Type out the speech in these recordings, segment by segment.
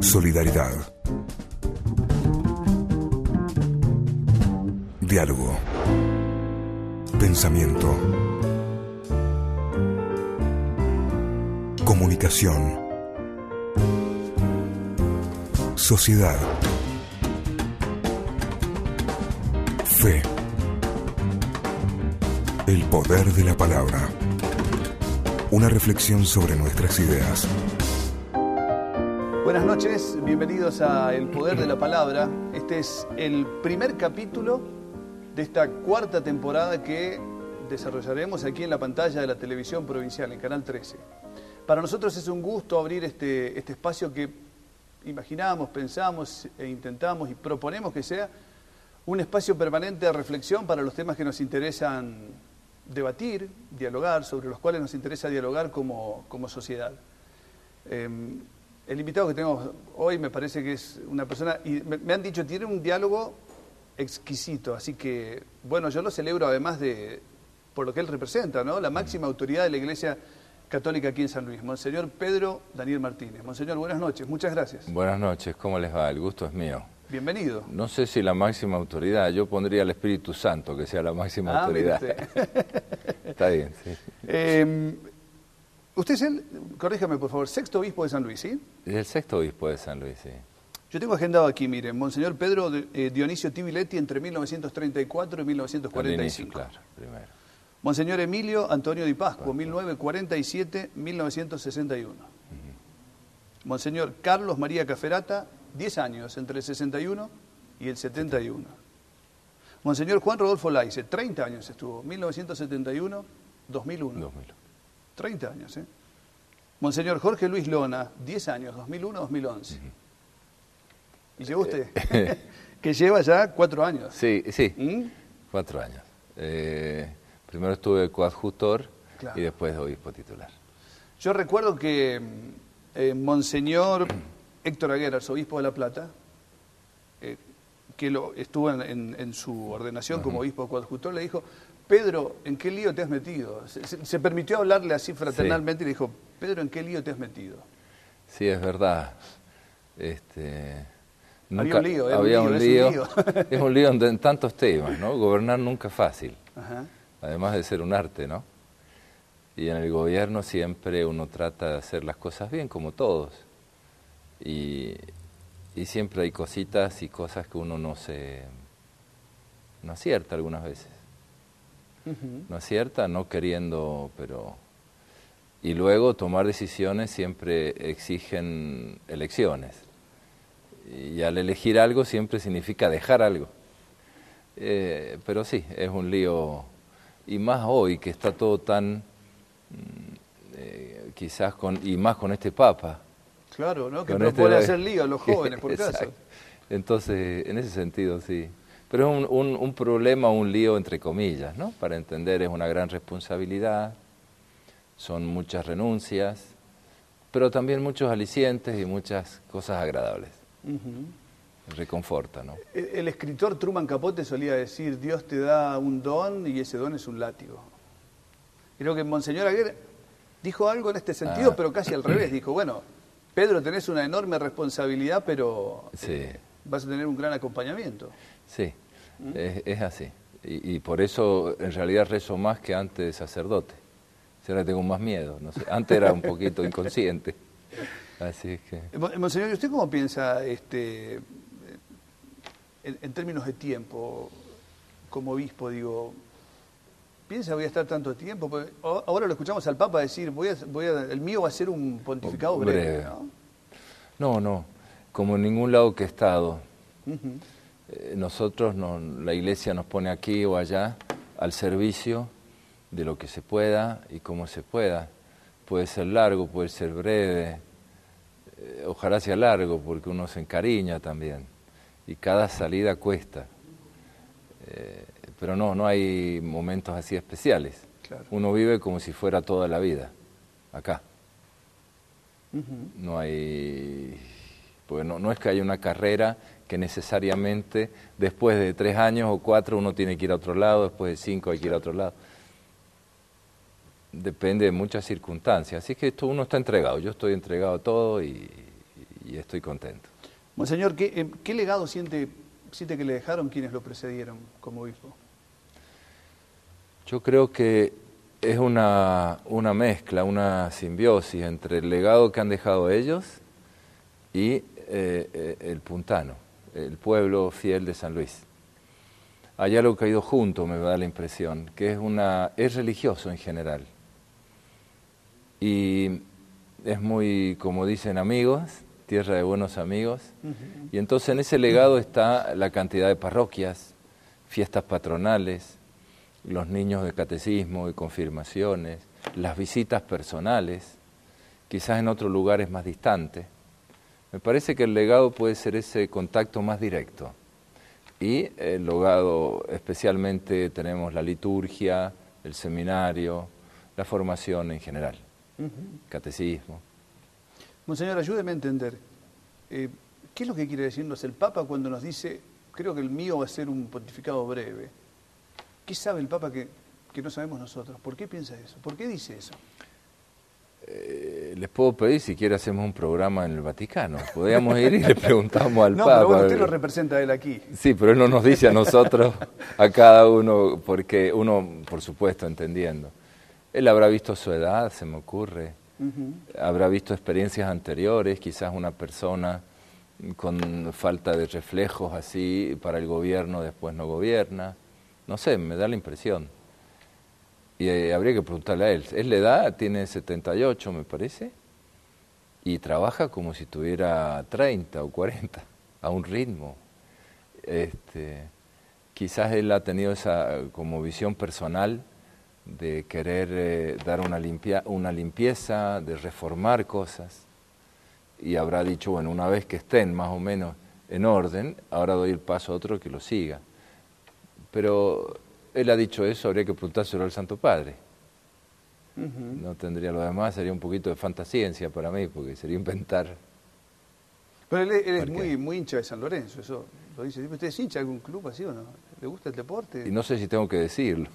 Solidaridad. Diálogo. Pensamiento. Comunicación. Sociedad. Fe. El poder de la palabra. Una reflexión sobre nuestras ideas. Buenas noches, bienvenidos a El Poder de la Palabra. Este es el primer capítulo de esta cuarta temporada que desarrollaremos aquí en la pantalla de la televisión provincial, en Canal 13. Para nosotros es un gusto abrir este espacio que imaginamos, pensamos e intentamos y proponemos que sea un espacio permanente de reflexión para los temas que nos interesan debatir, dialogar, sobre los cuales nos interesa dialogar como sociedad. El invitado que tenemos hoy me parece que es una persona, y me han dicho, tiene un diálogo exquisito, así que, bueno, yo lo celebro además por lo que él representa, ¿no? La máxima autoridad de la Iglesia Católica aquí en San Luis, Monseñor Pedro Daniel Martínez. Monseñor, buenas noches, muchas gracias. Buenas noches, ¿cómo les va? El gusto es mío. Bienvenido. No sé si la máxima autoridad, yo pondría al Espíritu Santo que sea la máxima autoridad. Está bien, sí. Usted es corríjame por favor, sexto obispo de San Luis, ¿sí? Es el sexto obispo de San Luis, sí. Yo tengo agendado aquí, miren, Monseñor Pedro Dionisio Tibiletti entre 1934 y 1945. Claro, primero. Monseñor Emilio Antonio Di Pascua, 1947-1961. Monseñor Carlos María Caferata, 10 años, entre el 61 y el 71. Monseñor Juan Rodolfo Laice, 30 años estuvo, 1971-2001. 30 años, ¿eh? Monseñor Jorge Luis Lona, 10 años, 2001-2011. ¿Y llegó usted? Que lleva ya 4 años. Sí, 4 años. Primero estuve coadjutor, claro, y después obispo titular. Yo recuerdo que Monseñor Héctor Aguer, arzobispo de La Plata, que estuvo en su ordenación como obispo coadjutor, le dijo: Pedro, ¿en qué lío te has metido? Se permitió hablarle así fraternalmente, sí, y le dijo: Pedro, ¿en qué lío te has metido? Sí, es verdad. Había un lío, había un lío. Es un lío. Es un lío en tantos temas, ¿no? Gobernar nunca es fácil. Ajá. Además de ser un arte, ¿no? Y en el gobierno siempre uno trata de hacer las cosas bien, como todos. Y siempre hay cositas y cosas que uno no acierta algunas veces. No acierta, no queriendo, pero... Y luego tomar decisiones siempre exigen elecciones. Y al elegir algo siempre significa dejar algo. Pero sí, es un lío, y más hoy que está todo tan, quizás y más con este Papa. Claro, ¿no? Que propone hacer lío a los jóvenes, por caso. Entonces, en ese sentido, sí. Pero es un problema, un lío entre comillas, ¿no? Para entender, es una gran responsabilidad, son muchas renuncias, pero también muchos alicientes y muchas cosas agradables. Reconforta, ¿no? El escritor Truman Capote solía decir: Dios te da un don y ese don es un látigo. Creo que Monseñor Aguer dijo algo en este sentido, pero casi al revés. Dijo: bueno, Pedro, tenés una enorme responsabilidad, pero sí, vas a tener un gran acompañamiento. Sí, es así. Y por eso en realidad rezo más que antes de sacerdote. Ahora tengo más miedo, no sé. Antes era un poquito inconsciente. Así es que... Monseñor, ¿usted cómo piensa en términos de tiempo, como obispo, digo, piensa voy a estar tanto tiempo? Porque ahora lo escuchamos al Papa decir, el mío va a ser un pontificado breve, ¿no? No, como en ningún lado que he estado. Nosotros, la Iglesia nos pone aquí o allá al servicio de lo que se pueda y como se pueda. Puede ser largo, puede ser breve, ojalá sea largo porque uno se encariña también y cada salida cuesta. Pero no hay momentos así especiales. Claro. Uno vive como si fuera toda la vida, acá. No hay... Porque no es que haya una carrera que necesariamente después de 3 años o 4 uno tiene que ir a otro lado, después de 5 hay que ir a otro lado. Depende de muchas circunstancias. Así que uno está entregado. Yo estoy entregado a todo y y estoy contento. Monseñor, ¿qué legado siente que le dejaron quienes lo precedieron como obispo? Yo creo que es una mezcla, una simbiosis entre el legado que han dejado ellos y el puntano, el pueblo fiel de San Luis. Hay algo que ha ido junto, me da la impresión, que es religioso en general. Y es muy, como dicen, amigos, tierra de buenos amigos. Y entonces en ese legado está la cantidad de parroquias, fiestas patronales, los niños de catecismo y confirmaciones, las visitas personales, quizás en otros lugares más distantes. Me parece que el legado puede ser ese contacto más directo. Y el legado, especialmente tenemos la liturgia, el seminario, la formación en general, catecismo. Monseñor, ayúdeme a entender, ¿qué es lo que quiere decirnos el Papa cuando nos dice, creo que el mío va a ser un pontificado breve? ¿Qué sabe el Papa que no sabemos nosotros? ¿Por qué piensa eso? ¿Por qué dice eso? Les puedo pedir si quiere hacemos un programa en el Vaticano. Podríamos ir y le preguntamos al Papa. No, pero bueno, usted lo representa a él aquí. Sí, pero él no nos dice a nosotros, a cada uno, porque uno, por supuesto, entendiendo. Él habrá visto su edad, se me ocurre. Habrá visto experiencias anteriores, quizás una persona con falta de reflejos así para el gobierno, después no gobierna. No sé, me da la impresión. Y habría que preguntarle a él. Es la edad, tiene 78, me parece, y trabaja como si tuviera 30 o 40, a un ritmo. Quizás él ha tenido esa como visión personal de querer dar una limpieza, de reformar cosas, y habrá dicho, bueno, una vez que estén más o menos en orden, ahora doy el paso a otro que lo siga. Pero él ha dicho eso, habría que preguntárselo al Santo Padre. No tendría lo demás, sería un poquito de fantasciencia para mí, porque sería inventar. Pero él es muy hincha de San Lorenzo, eso lo dice. ¿Usted es hincha de algún club así o no? ¿Le gusta el deporte? Y no sé si tengo que decirlo.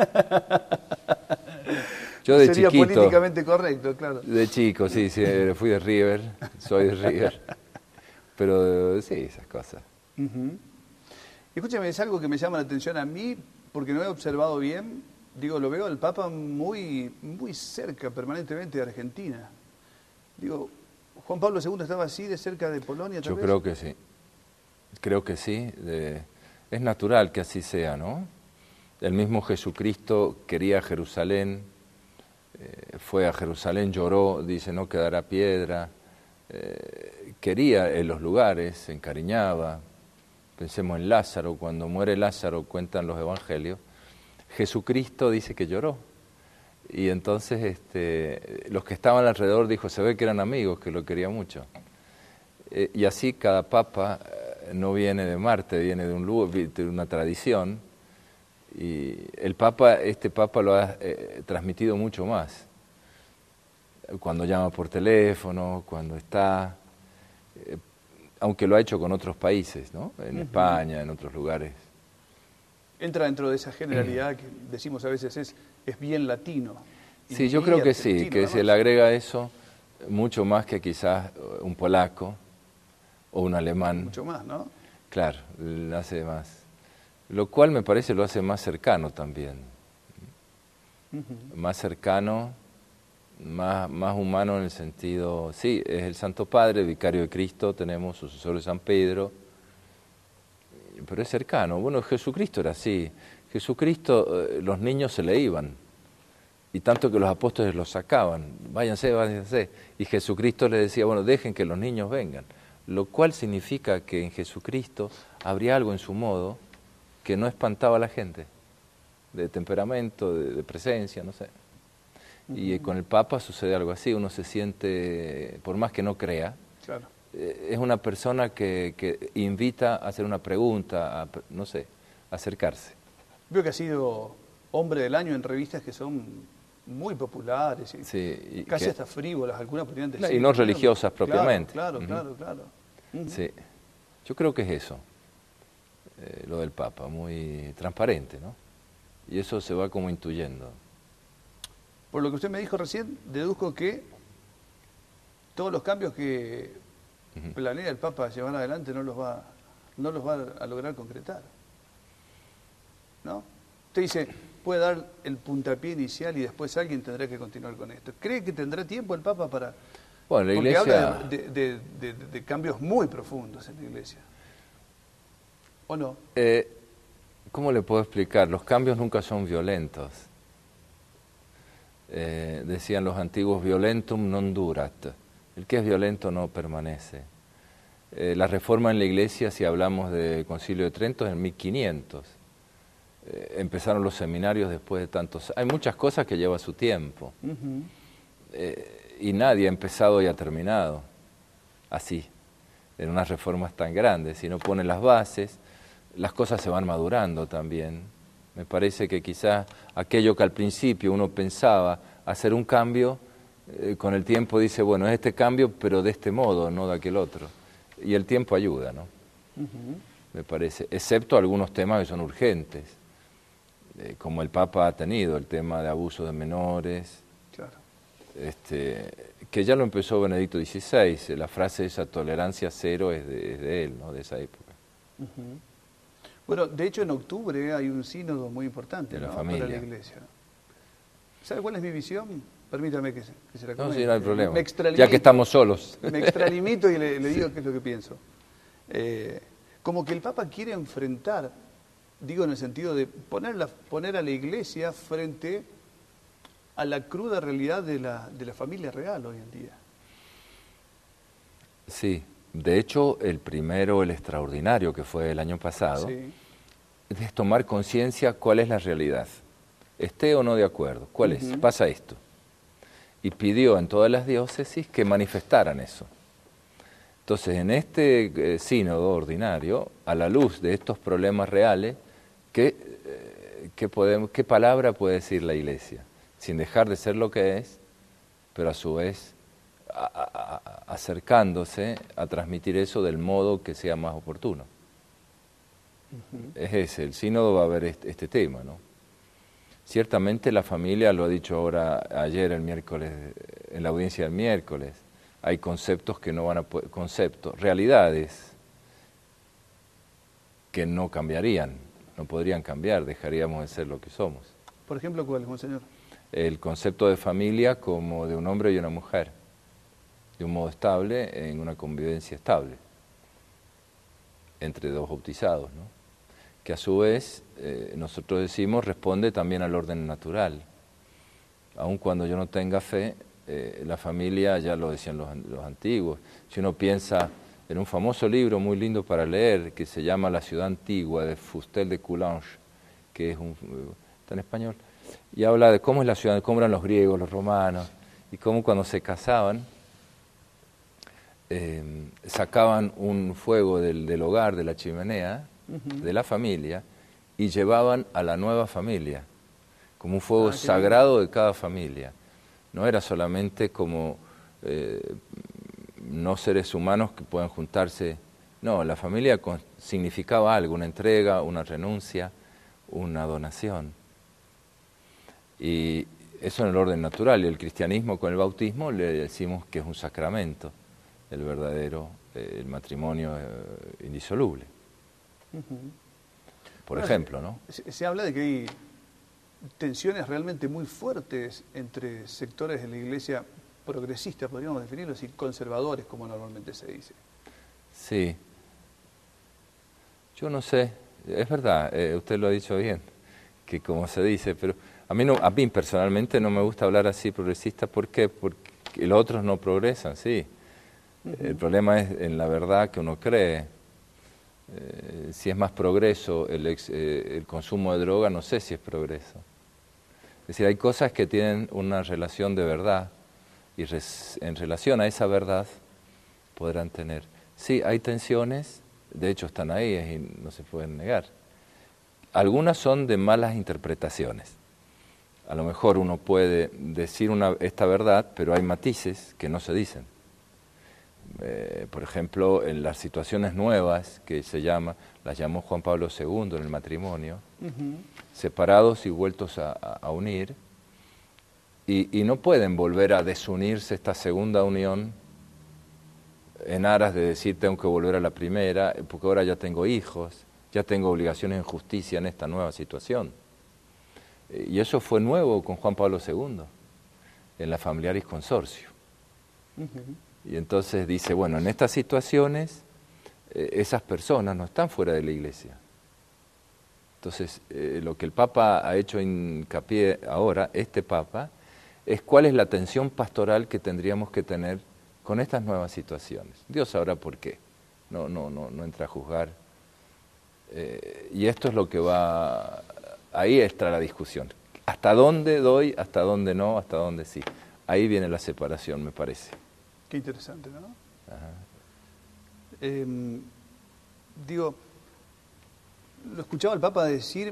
Yo de Sería chiquito, políticamente correcto, claro. De chico, sí, fui de River, soy de River. Pero sí, esas cosas. Escúchame, es algo que me llama la atención a mí, porque no he observado bien, digo, lo veo al Papa muy cerca permanentemente de Argentina. Digo, ¿Juan Pablo II estaba así de cerca de Polonia tal vez? Yo creo que sí, es natural que así sea, ¿no? El mismo Jesucristo quería Jerusalén, fue a Jerusalén, lloró, dice, no quedará piedra, quería en los lugares, se encariñaba. Pensemos en Lázaro, cuando muere Lázaro, cuentan los evangelios, Jesucristo dice que lloró. Y entonces los que estaban alrededor dijo, se ve que eran amigos, que lo quería mucho. Y así cada papa no viene de Marte, viene de un lugar, de una tradición. Y este papa lo ha transmitido mucho más. Cuando llama por teléfono, cuando está... aunque lo ha hecho con otros países, ¿no? En España, en otros lugares. Entra dentro de esa generalidad que decimos a veces es bien latino. Sí, yo creo que sí, que se le agrega eso mucho más que quizás un polaco o un alemán. Mucho más, ¿no? Claro, lo hace más. Lo cual me parece lo hace más cercano también. Más cercano, más humano en el sentido, sí, es el Santo Padre, vicario de Cristo, tenemos sucesor de San Pedro, pero es cercano. Bueno, Jesucristo era así. Jesucristo, los niños se le iban, y tanto que los apóstoles los sacaban, váyanse, y Jesucristo les decía, bueno, dejen que los niños vengan, lo cual significa que en Jesucristo habría algo en su modo que no espantaba a la gente, de temperamento, de presencia, no sé. Y con el Papa sucede algo así, uno se siente, por más que no crea, claro. Es una persona que invita a hacer una pregunta, no sé, a acercarse. Veo que ha sido hombre del año en revistas que son muy populares, y casi hasta frívolas, algunas podrían decir. Y no religiosas propiamente. Claro. Sí, yo creo que es eso, lo del Papa, muy transparente, ¿no? Y eso se va como intuyendo. Por lo que usted me dijo recién, deduzco que todos los cambios que planea el Papa llevar adelante no los va a lograr concretar. ¿No? Usted dice, puede dar el puntapié inicial y después alguien tendrá que continuar con esto. ¿Cree que tendrá tiempo el Papa para...? Bueno, la Porque Iglesia... habla de cambios muy profundos en la Iglesia. ¿O no? ¿Cómo le puedo explicar? Los cambios nunca son violentos. Decían los antiguos, violentum non durat. El que es violento no permanece. La reforma en la Iglesia, si hablamos del Concilio de Trento, es en 1500. Empezaron los seminarios después de tantos... Hay muchas cosas que lleva su tiempo. Y nadie ha empezado y ha terminado así, en unas reformas tan grandes. Si no pone las bases, las cosas se van madurando también. Me parece que quizás aquello que al principio uno pensaba hacer un cambio, con el tiempo dice, bueno, es este cambio, pero de este modo, no de aquel otro. Y el tiempo ayuda, ¿no? Me parece, excepto algunos temas que son urgentes, como el Papa ha tenido, el tema de abuso de menores, Claro. Que ya lo empezó Benedicto XVI, la frase esa tolerancia cero es de él, ¿no? De esa época. Bueno, de hecho en octubre hay un sínodo muy importante, De la ¿no? familia. Para la Iglesia. ¿Sabe cuál es mi visión? Permítame que se la No, comente. sí, no hay problema, Me extralimito, ya que estamos solos. Me extralimito y le digo qué es lo que pienso. Como que el Papa quiere enfrentar, digo en el sentido de poner a la Iglesia frente a la cruda realidad de la familia real hoy en día. Sí, de hecho, el primero, el extraordinario, que fue el año pasado, Sí. es tomar conciencia cuál es la realidad. Esté o no de acuerdo, ¿cuál es? Pasa esto. Y pidió en todas las diócesis que manifestaran eso. Entonces, en este sínodo ordinario, a la luz de estos problemas reales, ¿qué palabra puede decir la Iglesia? Sin dejar de ser lo que es, pero a su vez acercándose a transmitir eso del modo que sea más oportuno. Es ese, el sínodo va a ver este tema, ¿no? Ciertamente la familia, lo ha dicho ahora, ayer, el miércoles, en la audiencia del miércoles, hay conceptos que no van a poder, realidades que no cambiarían, no podrían cambiar, dejaríamos de ser lo que somos. Por ejemplo, ¿cuál, monseñor? El concepto de familia como de un hombre y una mujer, de un modo estable, en una convivencia estable, entre dos bautizados, ¿no? Que a su vez, nosotros decimos, responde también al orden natural. Aun cuando yo no tenga fe, la familia, ya lo decían los antiguos, si uno piensa en un famoso libro muy lindo para leer, que se llama La ciudad antigua, de Fustel de Coulanges, que está en español, y habla de cómo es la ciudad, cómo eran los griegos, los romanos, y cómo cuando se casaban, sacaban un fuego del hogar, de la chimenea, de la familia, y llevaban a la nueva familia, como un fuego sagrado de cada familia. No era solamente como no seres humanos que puedan juntarse, no, la familia significaba algo, una entrega, una renuncia, una donación. Y eso en el orden natural, y el cristianismo con el bautismo le decimos que es un sacramento, el verdadero, el matrimonio indisoluble. Por ejemplo, ¿no? Se habla de que hay tensiones realmente muy fuertes entre sectores de la Iglesia progresista, podríamos definirlo así, conservadores, como normalmente se dice. Sí. Yo no sé, es verdad, usted lo ha dicho bien, que como se dice, pero a mí personalmente no me gusta hablar así progresista. ¿Por qué? Porque los otros no progresan, sí. El problema es en la verdad que uno cree. Si es más progreso el consumo de droga, no sé si es progreso. Es decir, hay cosas que tienen una relación de verdad y en relación a esa verdad podrán tener. Sí, hay tensiones, de hecho están ahí y no se pueden negar. Algunas son de malas interpretaciones. A lo mejor uno puede decir esta verdad, pero hay matices que no se dicen. Por ejemplo, en las situaciones nuevas que las llamó Juan Pablo II en el matrimonio, separados y vueltos a unir, y no pueden volver a desunirse esta segunda unión en aras de decir tengo que volver a la primera, porque ahora ya tengo hijos, ya tengo obligaciones en justicia en esta nueva situación. Y eso fue nuevo con Juan Pablo II, en la Familiaris Consortio. Y entonces dice, bueno, en estas situaciones esas personas no están fuera de la Iglesia. Entonces, lo que el Papa ha hecho hincapié ahora, este Papa, es cuál es la atención pastoral que tendríamos que tener con estas nuevas situaciones. Dios sabrá por qué, no entra a juzgar. Y esto es lo que va, ahí está la discusión. ¿Hasta dónde doy, hasta dónde no, hasta dónde sí? Ahí viene la separación, me parece. Qué interesante, ¿no? Ajá. Digo, lo escuchaba el Papa decir,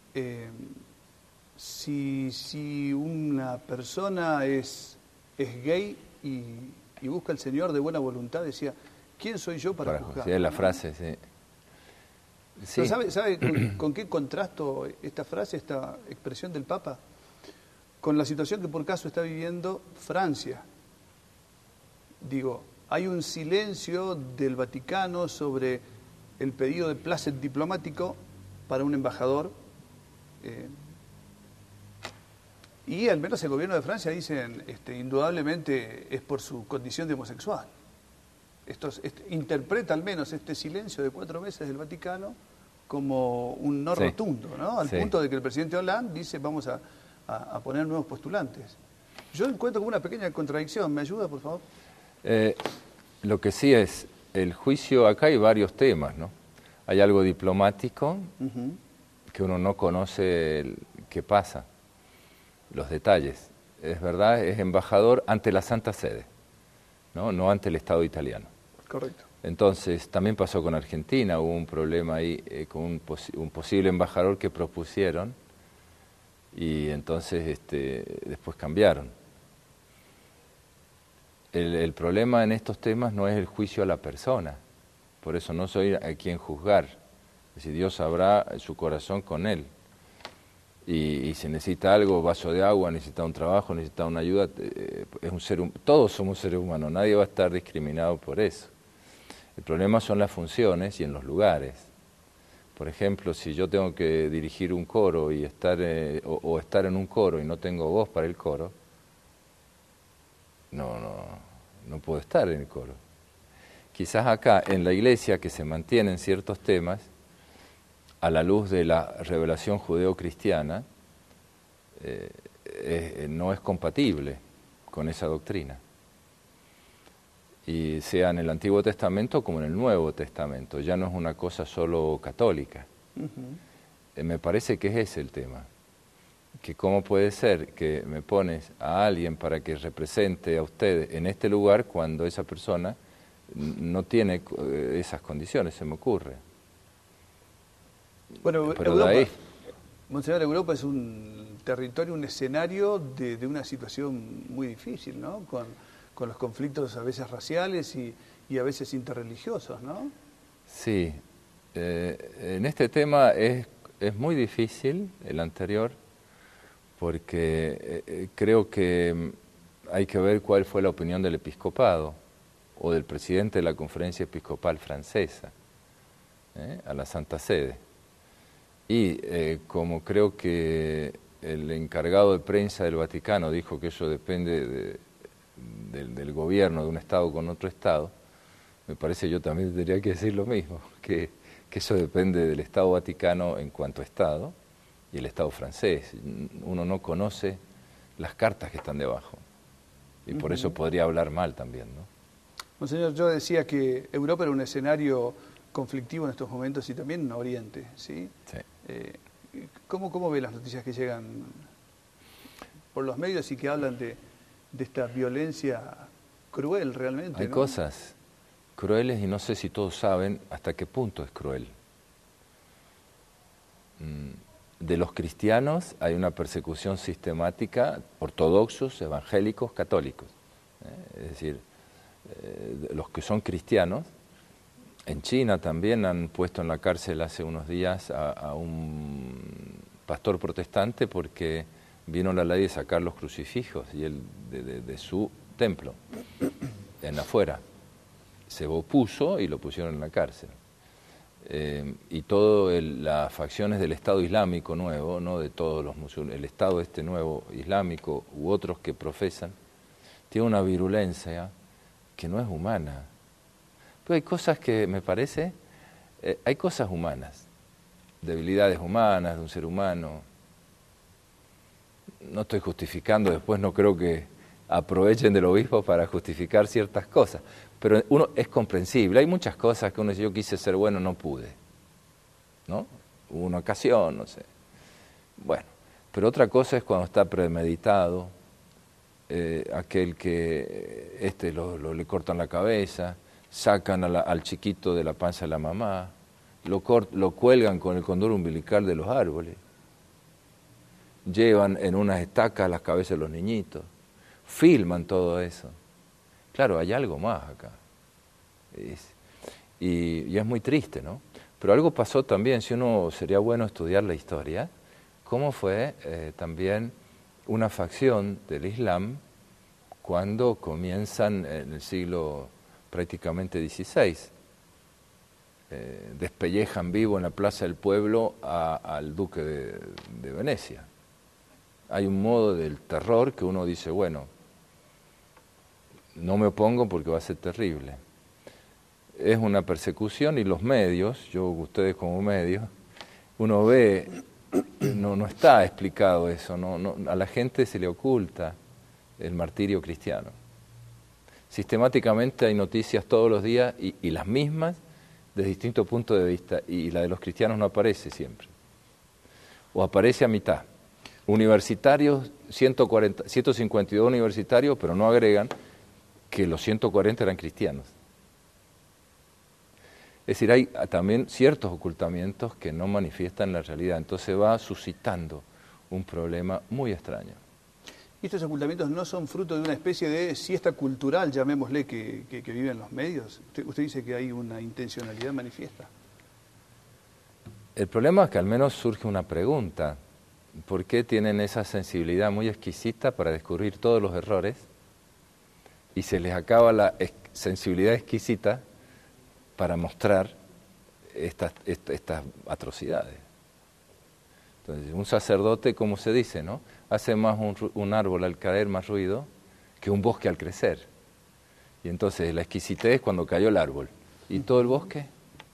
si una persona es gay y busca al Señor de buena voluntad, decía, ¿quién soy yo para juzgar? Sí, es la frase, sí. Sí. ¿Sabe con qué contrasto esta frase, esta expresión del Papa? Con la situación que por caso está viviendo Francia. Digo, hay un silencio del Vaticano sobre el pedido de plácet diplomático para un embajador. Y al menos el gobierno de Francia dicen, indudablemente es por su condición de homosexual. Interpreta al menos este silencio de 4 meses del Vaticano como un no rotundo, ¿no? Al punto de que el presidente Hollande dice vamos a poner nuevos postulantes. Yo encuentro como una pequeña contradicción. ¿Me ayuda, por favor? Lo que sí es, el juicio, acá hay varios temas, ¿no? Hay algo diplomático que uno no conoce qué pasa, los detalles. Es verdad, es embajador ante la Santa Sede, no ante el Estado italiano. Correcto. Entonces, también pasó con Argentina, hubo un problema ahí con un posible embajador que propusieron y entonces después cambiaron. El problema en estos temas no es el juicio a la persona, por eso no soy a quien juzgar. Es decir, Dios sabrá su corazón con él. Y si necesita algo, vaso de agua, necesita un trabajo, necesita una ayuda, es un todos somos seres humanos, nadie va a estar discriminado por eso. El problema son las funciones y en los lugares. Por ejemplo, si yo tengo que dirigir un coro y estar en un coro y no tengo voz para el coro, no puedo estar en el coro. Quizás acá, en la iglesia, que se mantienen ciertos temas, a la luz de la revelación judeo-cristiana, no es compatible con esa doctrina. Y sea en el Antiguo Testamento como en el Nuevo Testamento, ya no es una cosa solo católica. Me parece que ese es el tema. Que cómo puede ser que me pones a alguien para que represente a ustedes en este lugar cuando esa persona no tiene esas condiciones, se me ocurre. Bueno, pero Europa, de ahí... Monseñor, Europa es un territorio, un escenario de una situación muy difícil, ¿no? Con los conflictos a veces raciales y a veces interreligiosos, ¿no? Sí, en este tema es muy difícil el anterior, porque creo que hay que ver cuál fue la opinión del episcopado o del presidente de la Conferencia Episcopal Francesa a la Santa Sede. Y como creo que el encargado de prensa del Vaticano dijo que eso depende del gobierno de un Estado con otro Estado, me parece yo también tendría que decir lo mismo, que eso depende del Estado Vaticano en cuanto a Estado y el Estado francés. Uno no conoce las cartas que están debajo y por eso podría hablar mal también, ¿no? Monseñor, yo decía que Europa era un escenario conflictivo en estos momentos y también en Oriente, ¿sí? Sí. ¿Cómo ve las noticias que llegan por los medios y que hablan de esta violencia cruel realmente? Hay cosas crueles y no sé si todos saben hasta qué punto es cruel. De los cristianos hay una persecución sistemática, ortodoxos, evangélicos, católicos. Es decir, los que son cristianos, en China también han puesto en la cárcel hace unos días a un pastor protestante porque vino la ley de sacar los crucifijos y de su templo, en afuera. se opuso y lo pusieron en la cárcel. Y todas las facciones del Estado Islámico nuevo, no de todos los musulmanes, el Estado este nuevo islámico u otros que profesan, tiene una virulencia que no es humana. Pero hay cosas que me parece, hay cosas humanas, debilidades humanas de un ser humano. No estoy justificando, después no creo que aprovechen del obispo para justificar ciertas cosas, pero uno es comprensible. Hay muchas cosas que uno dice, yo quise ser bueno, no pude, ¿no? Hubo una ocasión, no sé. Bueno, pero otra cosa es cuando está premeditado, aquel que le cortan la cabeza, sacan al chiquito de la panza de la mamá, lo cuelgan con el cordón umbilical de los árboles, llevan en unas estacas las cabezas de los niñitos, filman todo eso. Claro, hay algo más acá. Y es muy triste, ¿no? Pero algo pasó también, si uno sería bueno estudiar la historia, cómo fue también una facción del Islam cuando comienzan en el siglo prácticamente XVI. Despellejan vivo en la Plaza del Pueblo al duque de Venecia. Hay un modo del terror que uno dice, bueno, no me opongo porque va a ser terrible. Es una persecución y los medios, ustedes como medios, uno ve, no está explicado eso, no, a la gente se le oculta el martirio cristiano. Sistemáticamente hay noticias todos los días y las mismas desde distintos puntos de vista, y la de los cristianos no aparece siempre, o aparece a mitad. Universitarios, 152 universitarios, pero no agregan que los 140 eran cristianos. Es decir, hay también ciertos ocultamientos que no manifiestan la realidad, entonces va suscitando un problema muy extraño. ¿Y estos ocultamientos no son fruto de una especie de siesta cultural, llamémosle, que viven los medios? Usted dice que hay una intencionalidad manifiesta. El problema es que al menos surge una pregunta. ¿Por qué tienen esa sensibilidad muy exquisita para descubrir todos los errores y se les acaba la sensibilidad exquisita para mostrar estas atrocidades? Entonces, un sacerdote, como se dice, ¿no?, hace más un árbol al caer más ruido que un bosque al crecer. Y entonces la exquisitez es cuando cayó el árbol. ¿Y todo el bosque?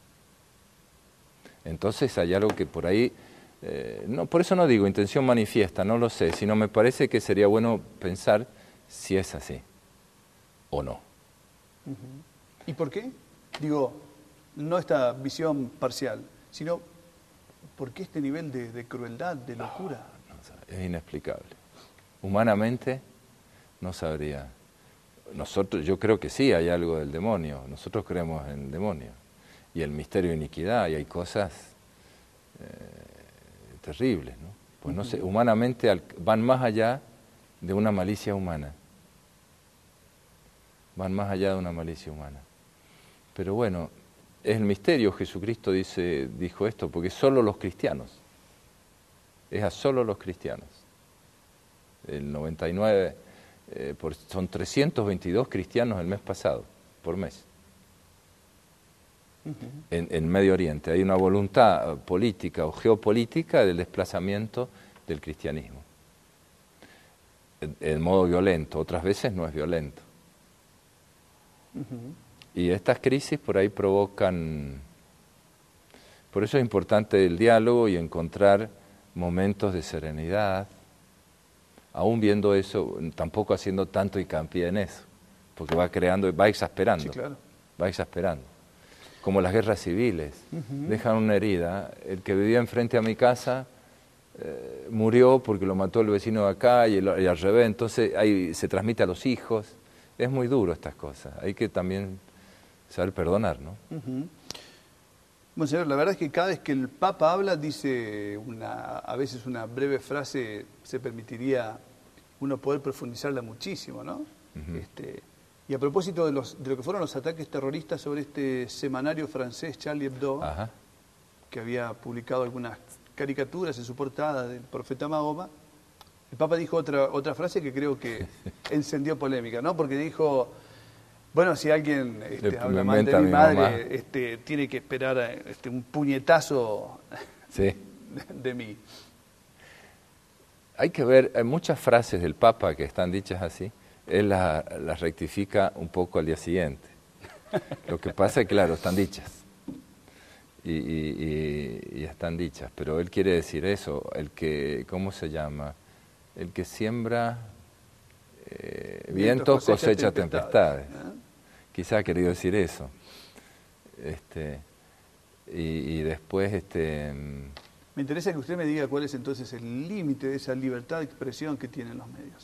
Entonces hay algo que por ahí... no, por eso no digo intención manifiesta, no lo sé, sino me parece que sería bueno pensar si es así o no. ¿Y por qué? Digo, no esta visión parcial, sino ¿por qué este nivel de crueldad, de locura? Es inexplicable. Humanamente no sabría. Yo creo que sí hay algo del demonio, nosotros creemos en el demonio y el misterio de iniquidad, y hay cosas terribles, ¿no? Pues no sé, humanamente van más allá de una malicia humana. Van más allá de una malicia humana. Pero bueno, es el misterio. Jesucristo dijo esto, porque solo los cristianos, es a solo los cristianos. El 99, son 322 cristianos el mes pasado, por mes. En Medio Oriente hay una voluntad política o geopolítica del desplazamiento del cristianismo en modo violento, otras veces no es violento. Y estas crisis por ahí provocan, por eso es importante el diálogo y encontrar momentos de serenidad, aún viendo eso, tampoco haciendo tanto hincapié en eso, porque va exasperando, sí, claro. Va exasperando. Como las guerras civiles, dejan una herida. El que vivía enfrente a mi casa murió porque lo mató el vecino de acá y al revés, entonces ahí se transmite a los hijos. Es muy duro estas cosas, hay que también saber perdonar, ¿no? Monseñor, la verdad es que cada vez que el Papa habla dice a veces una breve frase, se permitiría uno poder profundizarla muchísimo, ¿no? Y a propósito de lo que fueron los ataques terroristas sobre este semanario francés Charlie Hebdo, que había publicado algunas caricaturas en su portada del profeta Mahoma, el Papa dijo otra frase que creo que encendió polémica, ¿no? Porque dijo, Bueno, si alguien habla mal inventa de mi mi madre, mamá. tiene que esperar un puñetazo Sí. de mí. Hay que ver, hay muchas frases del Papa que están dichas así, él las rectifica un poco al día siguiente. Lo que pasa es que, claro, están dichas. Y están dichas, pero él quiere decir eso, el que, ¿cómo se llama? El que siembra vientos cosecha tempestades. ¿No? Quizá ha querido decir eso. Y después Me interesa que usted me diga cuál es entonces el límite de esa libertad de expresión que tienen los medios.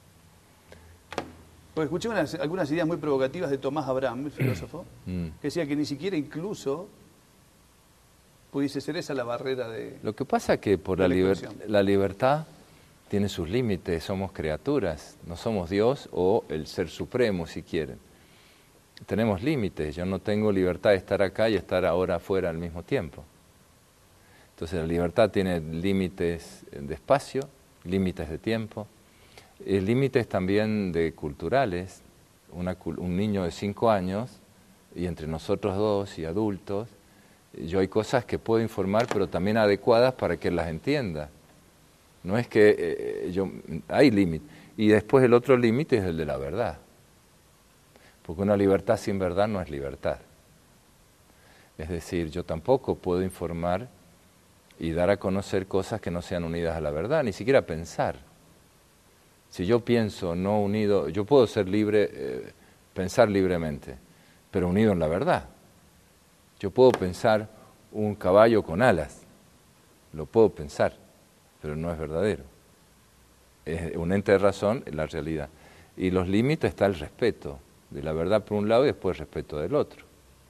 Porque escuché algunas ideas muy provocativas de Tomás Abraham, el filósofo, que decía que ni siquiera incluso pudiese ser esa la barrera de... Lo que pasa es que por la libertad tiene sus límites, somos criaturas, no somos Dios o el Ser Supremo, si quieren. Tenemos límites, yo no tengo libertad de estar acá y estar ahora afuera al mismo tiempo. Entonces la libertad tiene límites de espacio, límites de tiempo, límites también de culturales. Un niño de 5 años, y entre nosotros dos y adultos, yo hay cosas que puedo informar, pero también adecuadas para que él las entienda. No es que hay límite. Y después el otro límite es el de la verdad. Porque una libertad sin verdad no es libertad. Es decir, yo tampoco puedo informar y dar a conocer cosas que no sean unidas a la verdad, ni siquiera pensar. Si yo pienso no unido, yo puedo ser libre, pensar libremente, pero unido en la verdad. Yo puedo pensar un caballo con alas, lo puedo pensar, pero no es verdadero. Es un ente de razón en la realidad. Y los límites está el respeto de la verdad por un lado y después el respeto del otro.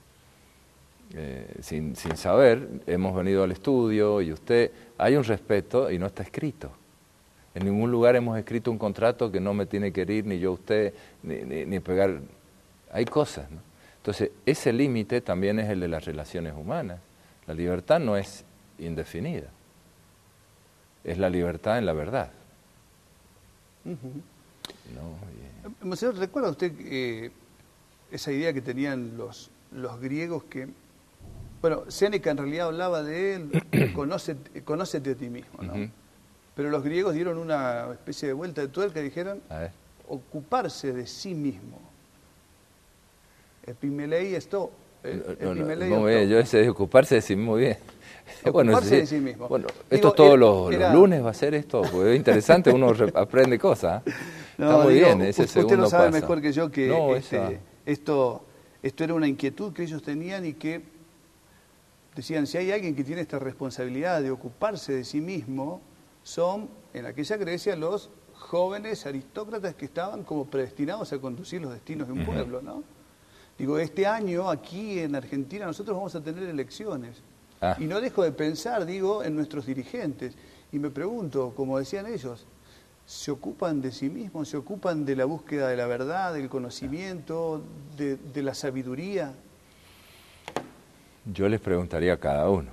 Sin saber, hemos venido al estudio y hay un respeto y no está escrito. En ningún lugar hemos escrito un contrato que no me tiene que herir ni yo a usted, ni pegar. Hay cosas, ¿no? Entonces, ese límite también es el de las relaciones humanas. La libertad no es indefinida. Es la libertad en la verdad. Monseñor, ¿recuerda usted esa idea que tenían los griegos que... Bueno, Séneca en realidad hablaba de él, conócete a ti mismo, ¿no? Pero los griegos dieron una especie de vuelta de tuerca y dijeron ocuparse de sí mismo. Epimelei esto. Yo ese de ocuparse de sí mismo, muy bien. Ocuparse de sí mismo. Bueno, esto es todos los lunes va a ser esto, porque es interesante, uno aprende cosas. Está muy bien, ese segundo paso. Usted lo sabe mejor que yo que esto era una inquietud que ellos tenían y que decían, si hay alguien que tiene esta responsabilidad de ocuparse de sí mismo, son en aquella Grecia los jóvenes aristócratas que estaban como predestinados a conducir los destinos de un pueblo, ¿no? Digo, este año aquí en Argentina nosotros vamos a tener elecciones. Y no dejo de pensar, en nuestros dirigentes. Y me pregunto, como decían ellos, ¿se ocupan de sí mismos? ¿Se ocupan de la búsqueda de la verdad, del conocimiento, de la sabiduría? Yo les preguntaría a cada uno.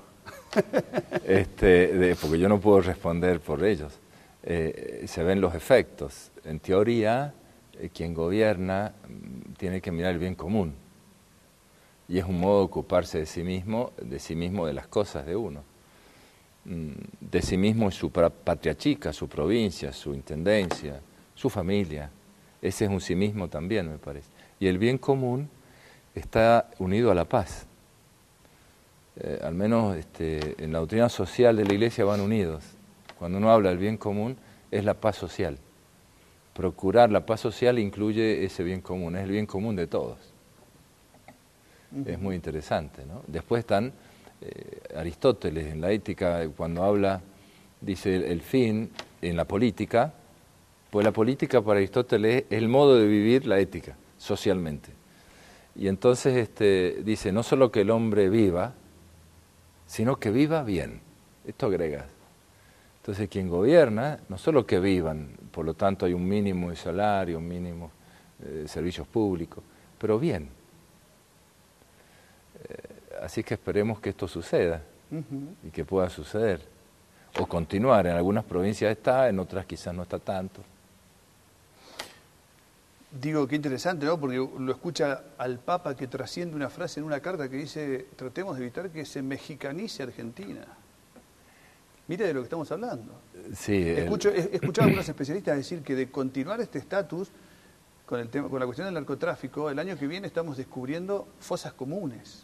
Porque yo no puedo responder por ellos. Se ven los efectos. En teoría, quien gobierna tiene que mirar el bien común. Y es un modo de ocuparse de sí mismo, de las cosas de uno. De sí mismo es su patria chica, su provincia, su intendencia, su familia. Ese es un sí mismo también, me parece. Y el bien común está unido a la paz. Al menos en la doctrina social de la Iglesia van unidos. Cuando uno habla del bien común, es la paz social. Procurar la paz social incluye ese bien común, es el bien común de todos. Es muy interesante, ¿no? Después están Aristóteles en la ética, cuando habla, dice el fin en la política, pues la política para Aristóteles es el modo de vivir la ética, socialmente. Y entonces dice, no solo que el hombre viva, sino que viva bien. Esto agrega. Entonces quien gobierna, no solo que vivan, por lo tanto hay un mínimo de salario, un mínimo de servicios públicos, pero bien. Así que esperemos que esto suceda y que pueda suceder. O continuar, en algunas provincias está, en otras quizás no está tanto. Digo, qué interesante, ¿no? Porque lo escucha al Papa que trasciende una frase en una carta que dice, tratemos de evitar que se mexicanice Argentina. Mira de lo que estamos hablando. Sí, He escuchado a algunos especialistas decir que de continuar este estatus con el tema, con la cuestión del narcotráfico, el año que viene estamos descubriendo fosas comunes.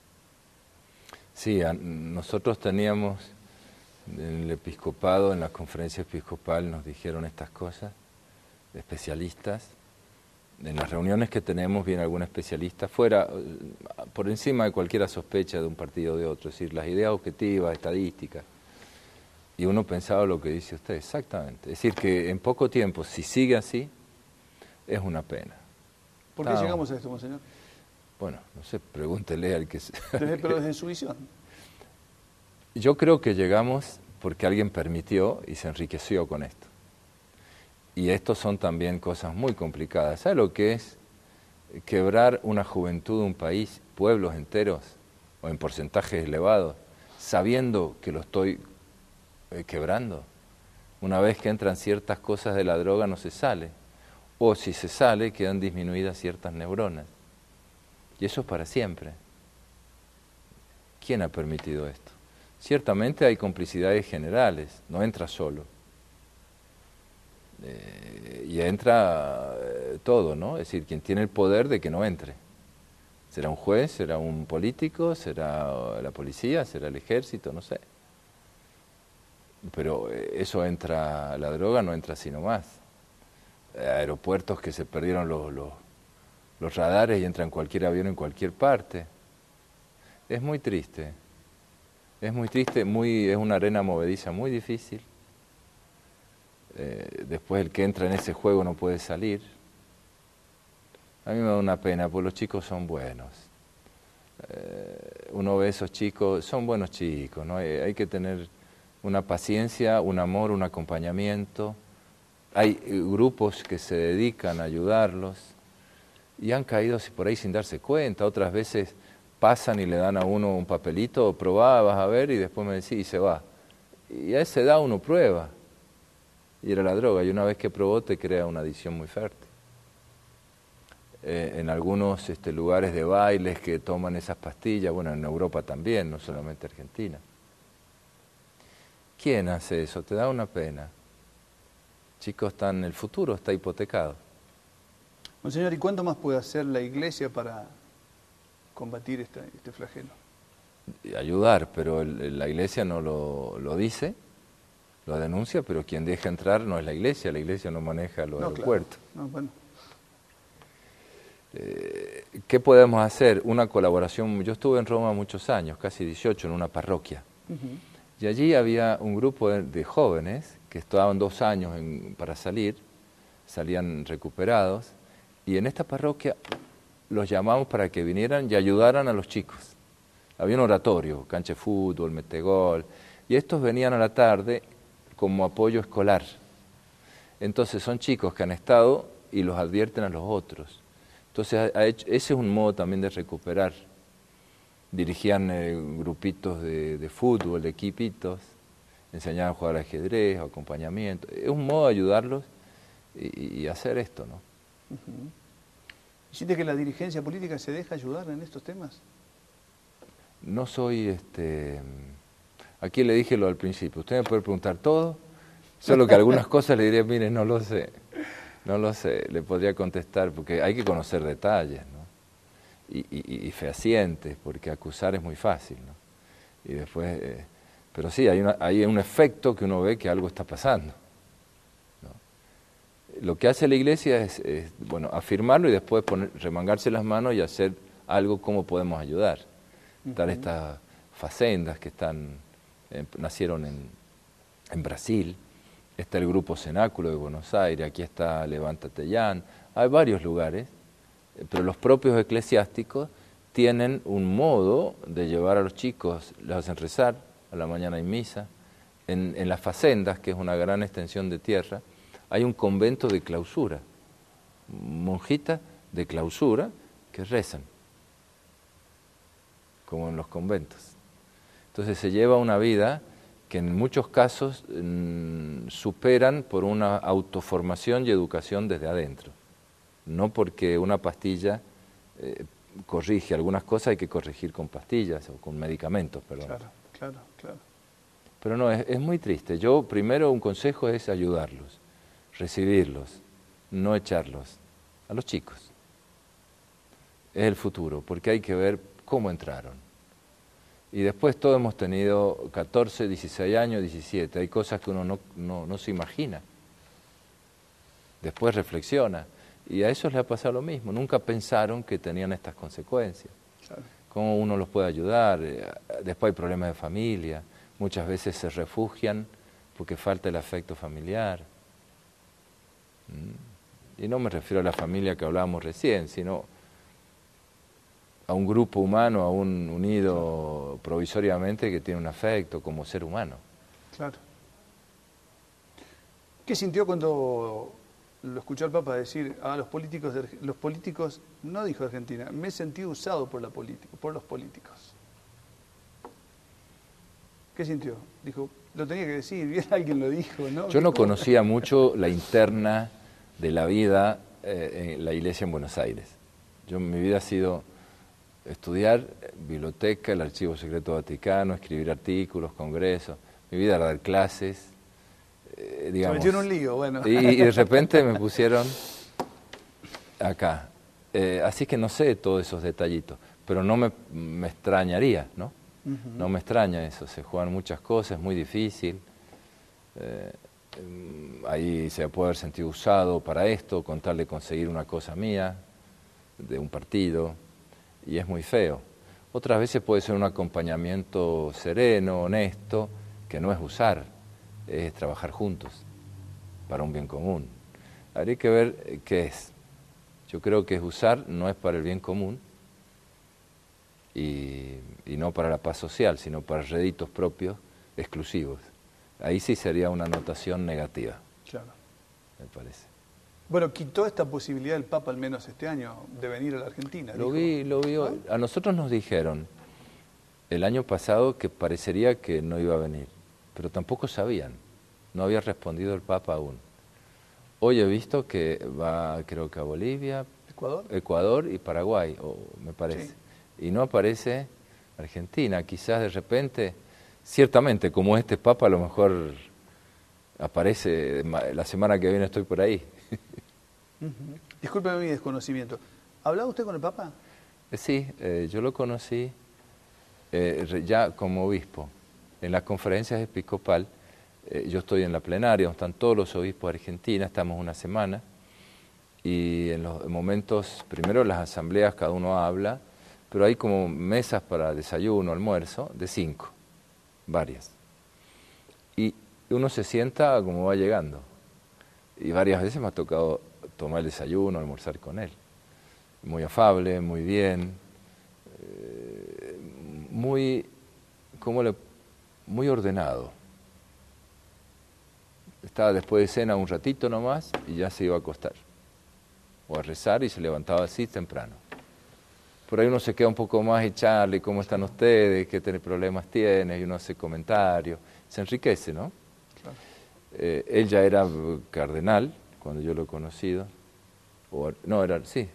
Sí, nosotros teníamos en el episcopado, en la conferencia episcopal nos dijeron estas cosas, especialistas. En las reuniones que tenemos viene algún especialista fuera, por encima de cualquier sospecha de un partido o de otro, es decir, las ideas objetivas, estadísticas. Y uno pensaba lo que dice usted, exactamente. Es decir, que en poco tiempo, si sigue así, es una pena. ¿Por qué llegamos a esto, monseñor? Bueno, no sé, pregúntele al que... Pero desde su visión. Yo creo que llegamos porque alguien permitió y se enriqueció con esto. Y estos son también cosas muy complicadas. ¿Sabe lo que es quebrar una juventud de un país, pueblos enteros, o en porcentajes elevados, sabiendo que lo estoy quebrando? Una vez que entran ciertas cosas de la droga no se sale. O si se sale, quedan disminuidas ciertas neuronas. Y eso es para siempre. ¿Quién ha permitido esto? Ciertamente hay complicidades generales, no entra solo. Y entra todo, ¿no? Es decir, quien tiene el poder de que no entre. ¿Será un juez? ¿Será un político? ¿Será la policía? ¿Será el ejército? No sé. Pero eso entra, la droga no entra así nomás. Aeropuertos que se perdieron los radares y entran cualquier avión en cualquier parte. Es muy triste. Es muy triste, es una arena movediza muy difícil. Después el que entra en ese juego no puede salir. A mí me da una pena, porque los chicos son buenos. Uno ve esos chicos, son buenos chicos, ¿no? Hay que tener una paciencia, un amor, un acompañamiento. Hay grupos que se dedican a ayudarlos y han caído por ahí sin darse cuenta. Otras veces pasan y le dan a uno un papelito, probá, vas a ver, y después me decís, y se va. Y a esa edad uno prueba. Y era la droga, y una vez que probó te crea una adicción muy fuerte. En algunos lugares de bailes que toman esas pastillas, bueno, en Europa también, no solamente Argentina. ¿Quién hace eso? Te da una pena. Chicos, el futuro está hipotecado. Monseñor, ¿y cuánto más puede hacer la Iglesia para combatir este flagelo? Ayudar, pero la Iglesia no lo dice, lo denuncia, pero quien deja entrar no es la Iglesia no maneja los aeropuertos. Claro. No, bueno. ¿Qué podemos hacer? Una colaboración. Yo estuve en Roma muchos años, casi 18, en una parroquia. Y allí había un grupo de jóvenes que estaban 2 años para salir, salían recuperados, y en esta parroquia los llamamos para que vinieran y ayudaran a los chicos. Había un oratorio, cancha de fútbol, metegol, y estos venían a la tarde como apoyo escolar. Entonces son chicos que han estado y los advierten a los otros. Entonces ese es un modo también de recuperar. Dirigían grupitos de fútbol, de equipitos, enseñaban a jugar al ajedrez, acompañamiento. Es un modo de ayudarlos y hacer esto, ¿no? ¿Siente que la dirigencia política se deja ayudar en estos temas? No soy, aquí le dije lo al principio, usted me puede preguntar todo, solo que algunas cosas le diré, mire, no lo sé, le podría contestar, porque hay que conocer detalles, ¿no? Y fehacientes, porque acusar es muy fácil, ¿no? Y después, pero sí, hay un efecto que uno ve que algo está pasando, ¿no? Lo que hace la Iglesia es bueno, afirmarlo y después remangarse las manos y hacer algo como podemos ayudar. Están estas facendas que nacieron en Brasil, está el Grupo Cenáculo de Buenos Aires, aquí está Levántate Yan, hay varios lugares, pero los propios eclesiásticos tienen un modo de llevar a los chicos, les hacen rezar, a la mañana hay misa. En las facendas, que es una gran extensión de tierra, hay un convento de clausura, monjitas de clausura que rezan, como en los conventos. Entonces se lleva una vida que en muchos casos superan por una autoformación y educación desde adentro, No porque una pastilla corrige algunas cosas, hay que corregir con pastillas o con medicamentos, perdón. Claro. Pero no, es muy triste. Yo primero un consejo es ayudarlos, recibirlos, no echarlos a los chicos. Es el futuro, porque hay que ver cómo entraron. Y después todos hemos tenido 14, 16 años, 17. Hay cosas que uno no se imagina. Después reflexiona. Y a esos les ha pasado lo mismo. Nunca pensaron que tenían estas consecuencias. Claro. Cómo uno los puede ayudar. Después hay problemas de familia. Muchas veces se refugian porque falta el afecto familiar. Y no me refiero a la familia que hablábamos recién, sino a un grupo humano, aún unido provisoriamente, que tiene un afecto como ser humano. Claro. ¿Qué sintió cuando lo escuchó al Papa decir a los políticos, no dijo Argentina, me he sentido usado por los políticos? ¿Qué sintió? Dijo, lo tenía que decir, bien alguien lo dijo, ¿no? Yo no conocía mucho la interna de la vida en la iglesia en Buenos Aires. Mi vida ha sido estudiar, biblioteca, el Archivo Secreto Vaticano, escribir artículos, congresos. Mi vida era dar clases, digamos. Se metió en un lío, bueno. Y de repente me pusieron acá. Así que no sé todos esos detallitos, pero no me extrañaría, ¿no? Uh-huh. No me extraña eso, se juegan muchas cosas, es muy difícil. Ahí se puede haber sentido usado para esto, con tal de conseguir una cosa mía, de un partido, y es muy feo. Otras veces puede ser un acompañamiento sereno, honesto, que no es usar, es trabajar juntos para un bien común. Habría que ver qué es. Yo creo que es usar, no es para el bien común, y no para la paz social, sino para réditos propios exclusivos. Ahí sí sería una anotación negativa, claro, me parece. Bueno, quitó esta posibilidad el Papa al menos este año de venir a la Argentina. Lo vi. ¿Ah? A nosotros nos dijeron el año pasado que parecería que no iba a venir, pero tampoco sabían, no había respondido el Papa aún. Hoy he visto que va, creo que a Bolivia, Ecuador y Paraguay, me parece. Sí. Y no aparece Argentina, quizás de repente, ciertamente como este Papa a lo mejor aparece la semana que viene, estoy por ahí. Uh-huh. Discúlpeme mi desconocimiento. ¿Hablaba usted con el Papa? Sí, yo lo conocí ya como obispo. En las conferencias episcopal, yo estoy en la plenaria, donde están todos los obispos de Argentina, estamos una semana, y en los momentos, primero las asambleas, cada uno habla, pero hay como mesas para desayuno, almuerzo, de 5, varias. Y uno se sienta como va llegando. Y varias veces me ha tocado tomar el desayuno, almorzar con él. Muy afable, muy bien, muy ordenado. Estaba después de cena un ratito nomás y ya se iba a acostar. O a rezar y se levantaba así temprano. Por ahí uno se queda un poco más y charla, ¿cómo están ustedes? ¿Qué problemas tienen? Y uno hace comentarios. Se enriquece, ¿no? Claro. Él ya era cardenal cuando yo lo he conocido. Sí.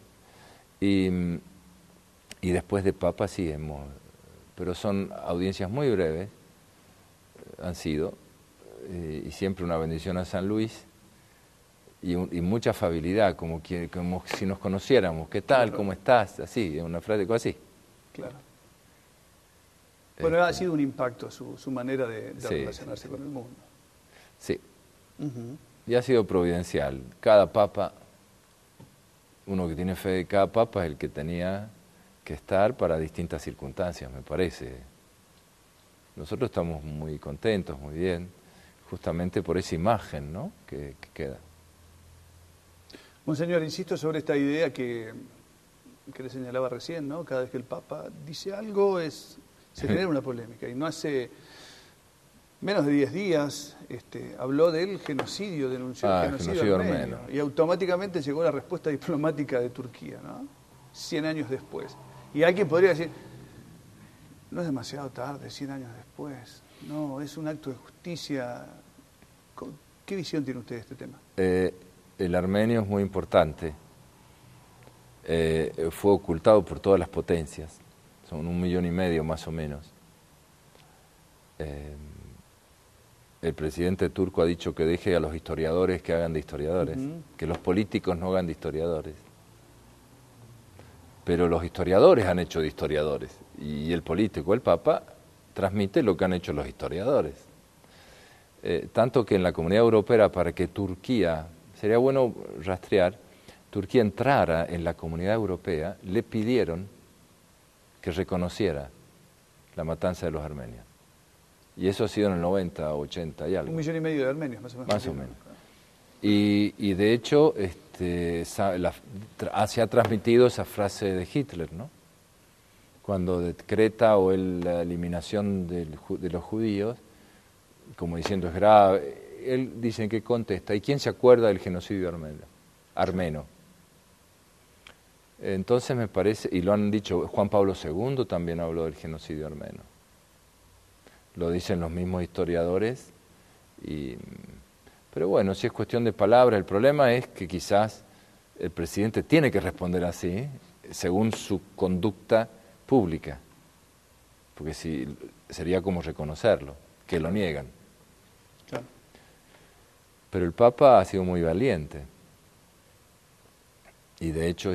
Y después de Papa sí pero son audiencias muy breves, han sido, y siempre una bendición a San Luis. Y mucha afabilidad, como si nos conociéramos. ¿Qué tal? Claro. ¿Cómo estás? Así, una frase así. Claro. Bueno, ha sido un impacto su manera de relacionarse con el mundo. Sí. Uh-huh. Y ha sido providencial. Cada papa, uno que tiene fe de cada papa es el que tenía que estar para distintas circunstancias, me parece. Nosotros estamos muy contentos, muy bien, justamente por esa imagen, ¿no?, que queda. Monseñor, insisto sobre esta idea que le señalaba recién, ¿no? Cada vez que el Papa dice algo se genera una polémica. Y no hace menos de 10 días habló del genocidio, denunció el genocidio armenio. Y automáticamente llegó la respuesta diplomática de Turquía, ¿no? 100 años después. Y alguien podría decir, no es demasiado tarde, 100 años después. No, es un acto de justicia. ¿Qué visión tiene usted de este tema? El armenio es muy importante fue ocultado por todas las potencias, son 1,5 millones más o menos. El presidente turco ha dicho que deje a los historiadores que hagan de historiadores, que los políticos no hagan de historiadores. Pero los historiadores han hecho de historiadores, y el político, el Papa, transmite lo que han hecho los historiadores. Tanto que en la Comunidad Europea, para que Turquía, sería bueno rastrear, Turquía entrara en la Comunidad Europea, le pidieron que reconociera la matanza de los armenios. Y eso ha sido en el 90, 80 y algo. 1,5 millones de armenios, más o menos. Más o menos. Y de hecho se ha transmitido esa frase de Hitler, ¿no? Cuando decreta la eliminación de los judíos, como diciendo es grave, él dice que contesta, ¿y quién se acuerda del genocidio armeno? Entonces me parece, y lo han dicho, Juan Pablo II también habló del genocidio armeno. Lo dicen los mismos historiadores, pero bueno, si es cuestión de palabras, el problema es que quizás el presidente tiene que responder así, según su conducta pública, porque si sería como reconocerlo, que lo niegan. Claro. Pero el Papa ha sido muy valiente, y de hecho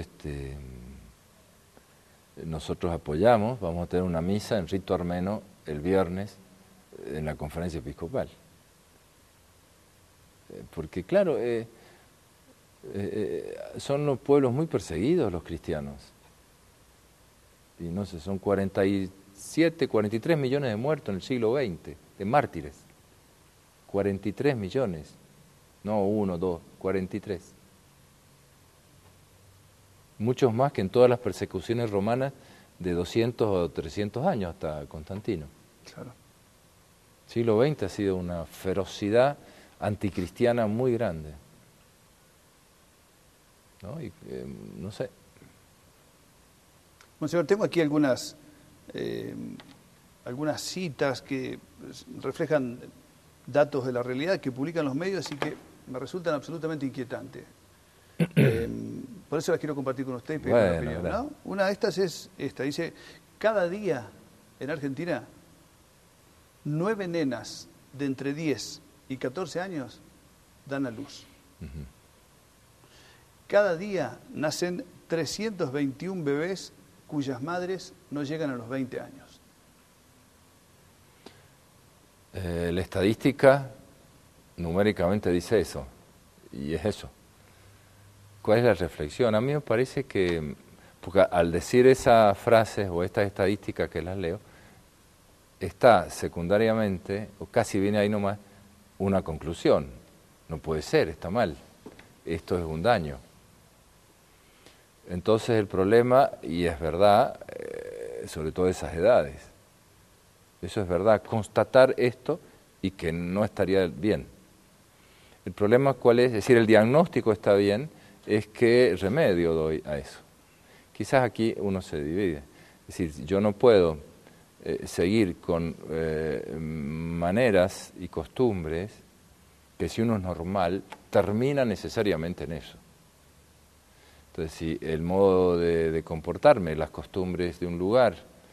nosotros apoyamos, vamos a tener una misa en rito armeno el viernes en la conferencia episcopal. Porque claro, son los pueblos muy perseguidos los cristianos. Y no sé, son 47, 43 millones de muertos en el siglo XX, de mártires. 43 millones. No 1, 2, 43. Muchos más que en todas las persecuciones romanas de 200 o 300 años hasta Constantino. Claro. El siglo XX ha sido una ferocidad anticristiana muy grande, ¿no? Y, no sé. Monseñor, tengo aquí algunas citas que reflejan datos de la realidad que publican los medios y que me resultan absolutamente inquietantes. Por eso las quiero compartir con usted y pedir una opinión, ¿no? Una de estas es esta, dice, cada día en Argentina 9 nenas de entre 10 y 14 años dan a luz. Cada día nacen 321 bebés cuyas madres no llegan a los 20 años. La estadística numéricamente dice eso, y es eso. ¿Cuál es la reflexión? A mí me parece que, porque al decir esas frases o estas estadísticas que las leo, está secundariamente, o casi viene ahí nomás, una conclusión. No puede ser, está mal. Esto es un daño. Entonces el problema, y es verdad, sobre todo esas edades, eso es verdad, constatar esto y que no estaría bien. El problema ¿cuál es? Es decir, el diagnóstico está bien, es qué remedio doy a eso. Quizás aquí uno se divide. Es decir, yo no puedo seguir con maneras y costumbres que si uno es normal, termina necesariamente en eso. Entonces, si el modo de comportarme, las costumbres de un lugar,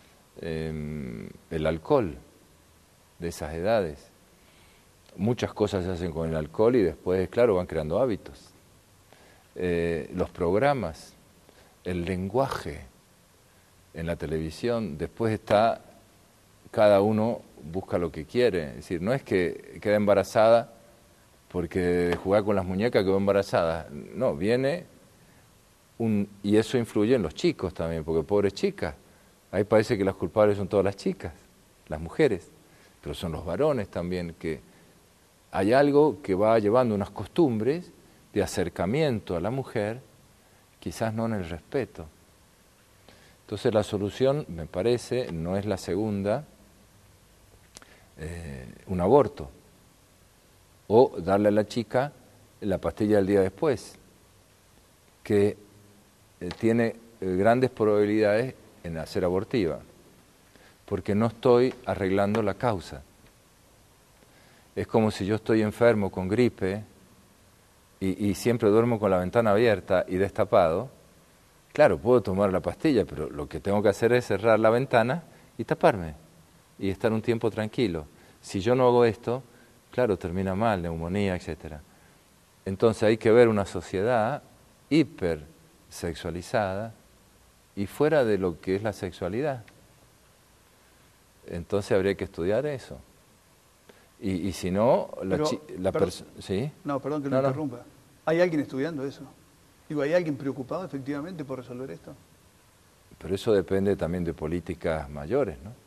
el alcohol de esas edades, muchas cosas se hacen con el alcohol y después, claro, van creando hábitos. Los programas, el lenguaje en la televisión, después está, cada uno busca lo que quiere. Es decir, no es que queda embarazada porque de jugar con las muñecas quedó embarazada. No, viene y eso influye en los chicos también, porque pobres chicas, ahí parece que las culpables son todas las chicas, las mujeres, pero son los varones también, que hay algo que va llevando unas costumbres de acercamiento a la mujer, quizás no en el respeto. Entonces la solución, me parece, no es la segunda, un aborto, o darle a la chica la pastilla del día después, que tiene grandes probabilidades en ser abortiva, porque no estoy arreglando la causa. Es como si yo estoy enfermo con gripe y siempre duermo con la ventana abierta y destapado, Claro, puedo tomar la pastilla, pero lo que tengo que hacer es cerrar la ventana y taparme y estar un tiempo tranquilo. Si yo no hago esto, claro, termina mal, neumonía, etcétera. Entonces hay que ver una sociedad hipersexualizada y fuera de lo que es la sexualidad. Entonces habría que estudiar eso. Y si no, ¿sí? No, perdón que lo interrumpa. ¿Hay alguien estudiando eso? Digo, ¿hay alguien preocupado efectivamente por resolver esto? Pero eso depende también de políticas mayores, ¿no?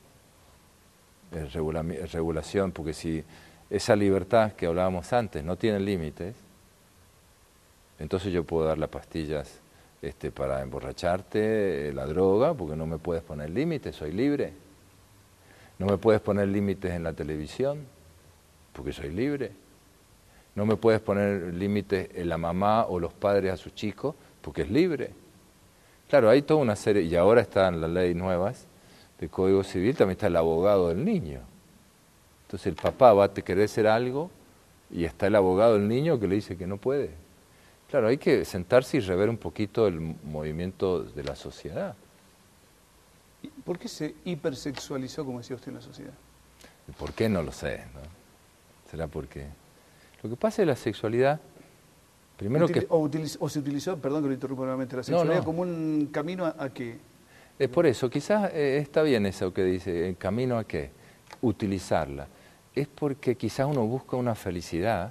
Regulación, porque si esa libertad que hablábamos antes no tiene límites, entonces yo puedo dar las pastillas para emborracharte, la droga, porque no me puedes poner límites, soy libre. No me puedes poner límites en la televisión, porque soy libre. No me puedes poner límites en la mamá o los padres a sus chicos, porque es libre. Claro, hay toda una serie, y ahora están las leyes nuevas del Código Civil, también está el abogado del niño. Entonces el papá va a querer hacer algo y está el abogado del niño que le dice que no puede. Claro, hay que sentarse y rever un poquito el movimiento de la sociedad. ¿Por qué se hipersexualizó, como decía usted, en la sociedad? ¿Por qué? No lo sé, ¿no? ¿Será porque? Lo que pasa es la sexualidad, primero o se utilizó, perdón que lo interrumpa nuevamente, la sexualidad como un camino a qué. Es por eso, quizás está bien eso que dice, ¿el camino a qué? Utilizarla. Es porque quizás uno busca una felicidad.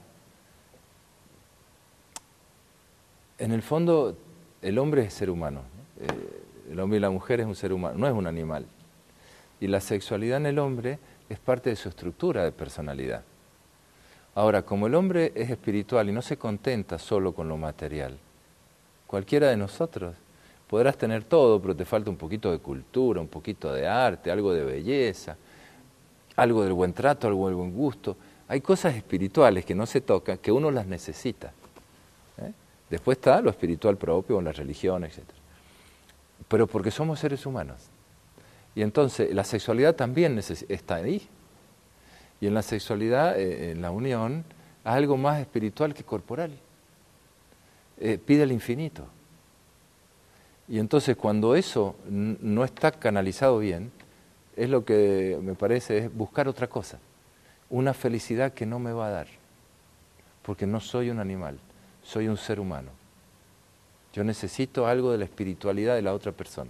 En el fondo, el hombre es ser humano, ¿no? El hombre y la mujer es un ser humano, no es un animal. Y la sexualidad en el hombre es parte de su estructura de personalidad. Ahora, como el hombre es espiritual y no se contenta solo con lo material, cualquiera de nosotros podrás tener todo, pero te falta un poquito de cultura, un poquito de arte, algo de belleza, algo del buen trato, algo del buen gusto. Hay cosas espirituales que no se tocan, que uno las necesita. Después está lo espiritual propio, la religión, etc. Pero porque somos seres humanos. Y entonces la sexualidad también está ahí. Y en la sexualidad, en la unión, hay algo más espiritual que corporal. Pide el infinito. Y entonces cuando eso no está canalizado bien, es lo que me parece es buscar otra cosa. Una felicidad que no me va a dar. Porque no soy un animal, soy un ser humano. Yo necesito algo de la espiritualidad de la otra persona.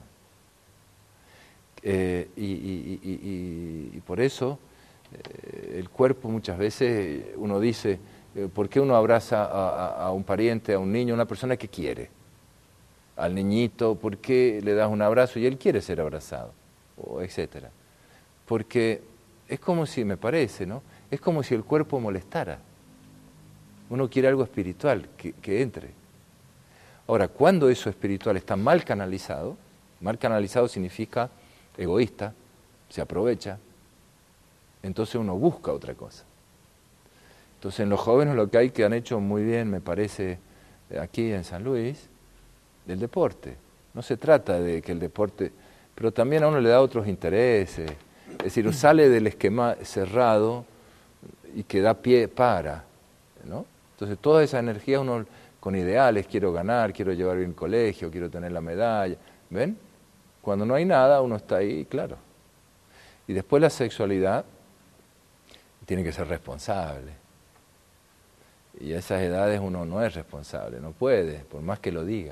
Y por eso el cuerpo muchas veces uno dice, ¿por qué uno abraza a un pariente, a un niño, a una persona que quiere? Al niñito, ¿por qué le das un abrazo y él quiere ser abrazado? O etcétera. Porque es como si, me parece, ¿no? Es como si el cuerpo molestara. Uno quiere algo espiritual que entre. Ahora, cuando eso espiritual está mal canalizado significa egoísta, se aprovecha, entonces uno busca otra cosa. Entonces en los jóvenes lo que hay que han hecho muy bien, me parece, aquí en San Luis, del deporte. No se trata de que el deporte, pero también a uno le da otros intereses, es decir, sale del esquema cerrado y que da pie para, ¿no? Entonces toda esa energía uno con ideales, quiero ganar, quiero llevar bien el colegio, quiero tener la medalla, ¿ven? Cuando no hay nada uno está ahí, claro. Y después la sexualidad tiene que ser responsable. Y a esas edades uno no es responsable, no puede, por más que lo diga.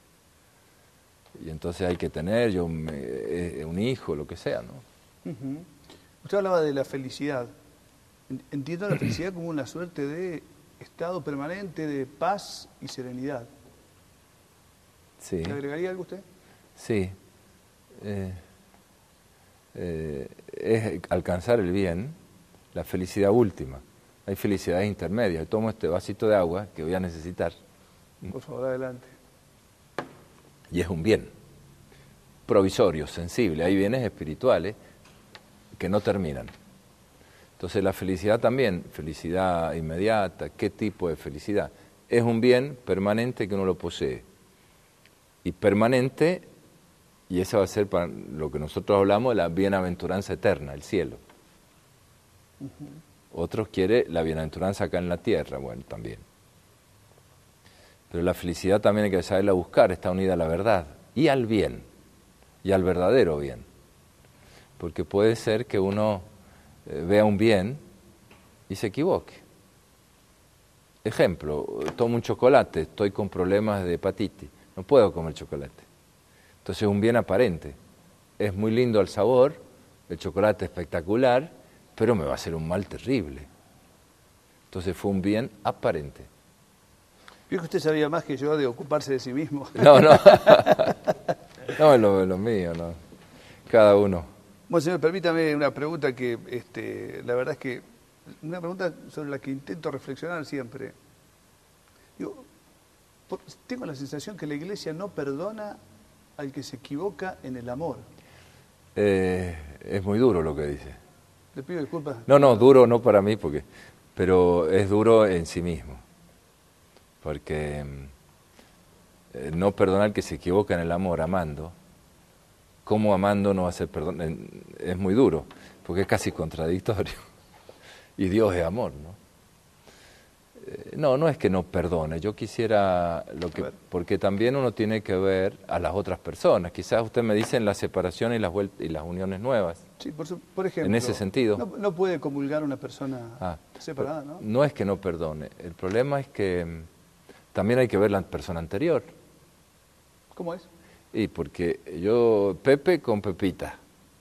Y entonces hay que tener un hijo, lo que sea, ¿no? Uh-huh. Usted hablaba de la felicidad. Entiendo la felicidad como una suerte de estado permanente de paz y serenidad. Sí. ¿Le agregaría algo usted? Sí. Es alcanzar el bien, la felicidad última. Hay felicidades intermedias. Tomo este vasito de agua que voy a necesitar. Por favor, adelante. Y es un bien provisorio, sensible. Hay bienes espirituales que no terminan. Entonces la felicidad también, felicidad inmediata, ¿qué tipo de felicidad? Es un bien permanente que uno lo posee. Y permanente, y esa va a ser para lo que nosotros hablamos de la bienaventuranza eterna, el cielo. Uh-huh. Otros quieren la bienaventuranza acá en la tierra, bueno, también. Pero la felicidad también hay que saberla buscar, está unida a la verdad. y al bien, y al verdadero bien. Porque puede ser que uno vea un bien y se equivoque. Ejemplo, tomo un chocolate, estoy con problemas de hepatitis, no puedo comer chocolate. Entonces es un bien aparente. Es muy lindo el sabor, el chocolate espectacular, pero me va a hacer un mal terrible. Entonces fue un bien aparente. Vio que usted sabía más que yo de ocuparse de sí mismo. No, no. No es lo mío, no. Cada uno. Bueno, señor, permítame una pregunta que, la verdad es que, una pregunta sobre la que intento reflexionar siempre. Digo, tengo la sensación que la Iglesia no perdona al que se equivoca en el amor. Es muy duro lo que dice. Le pido disculpas. No, duro no para mí, pero es duro en sí mismo. Porque no perdonar al que se equivoca en el amor, amando. ¿Cómo amando no va a ser perdón? Es muy duro, porque es casi contradictorio. Y Dios es amor, ¿no? No es que no perdone. Yo quisiera, porque también uno tiene que ver a las otras personas. Quizás usted me dice en la separación y las uniones nuevas. Sí, por ejemplo. En ese sentido. No puede comulgar una persona separada, ¿no? No es que no perdone. El problema es que también hay que ver la persona anterior. ¿Cómo es? Y porque Pepe con Pepita.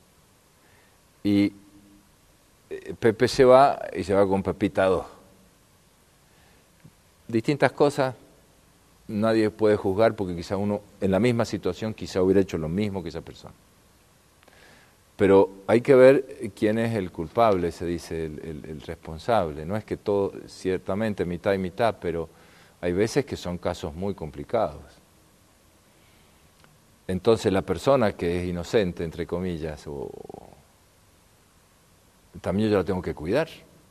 Y Pepe se va y se va con Pepita 2. Distintas cosas, nadie puede juzgar porque quizá uno en la misma situación quizá hubiera hecho lo mismo que esa persona. Pero hay que ver quién es el culpable, se dice, el responsable. No es que todo, ciertamente mitad y mitad, pero hay veces que son casos muy complicados. Entonces la persona que es inocente, entre comillas, también yo la tengo que cuidar.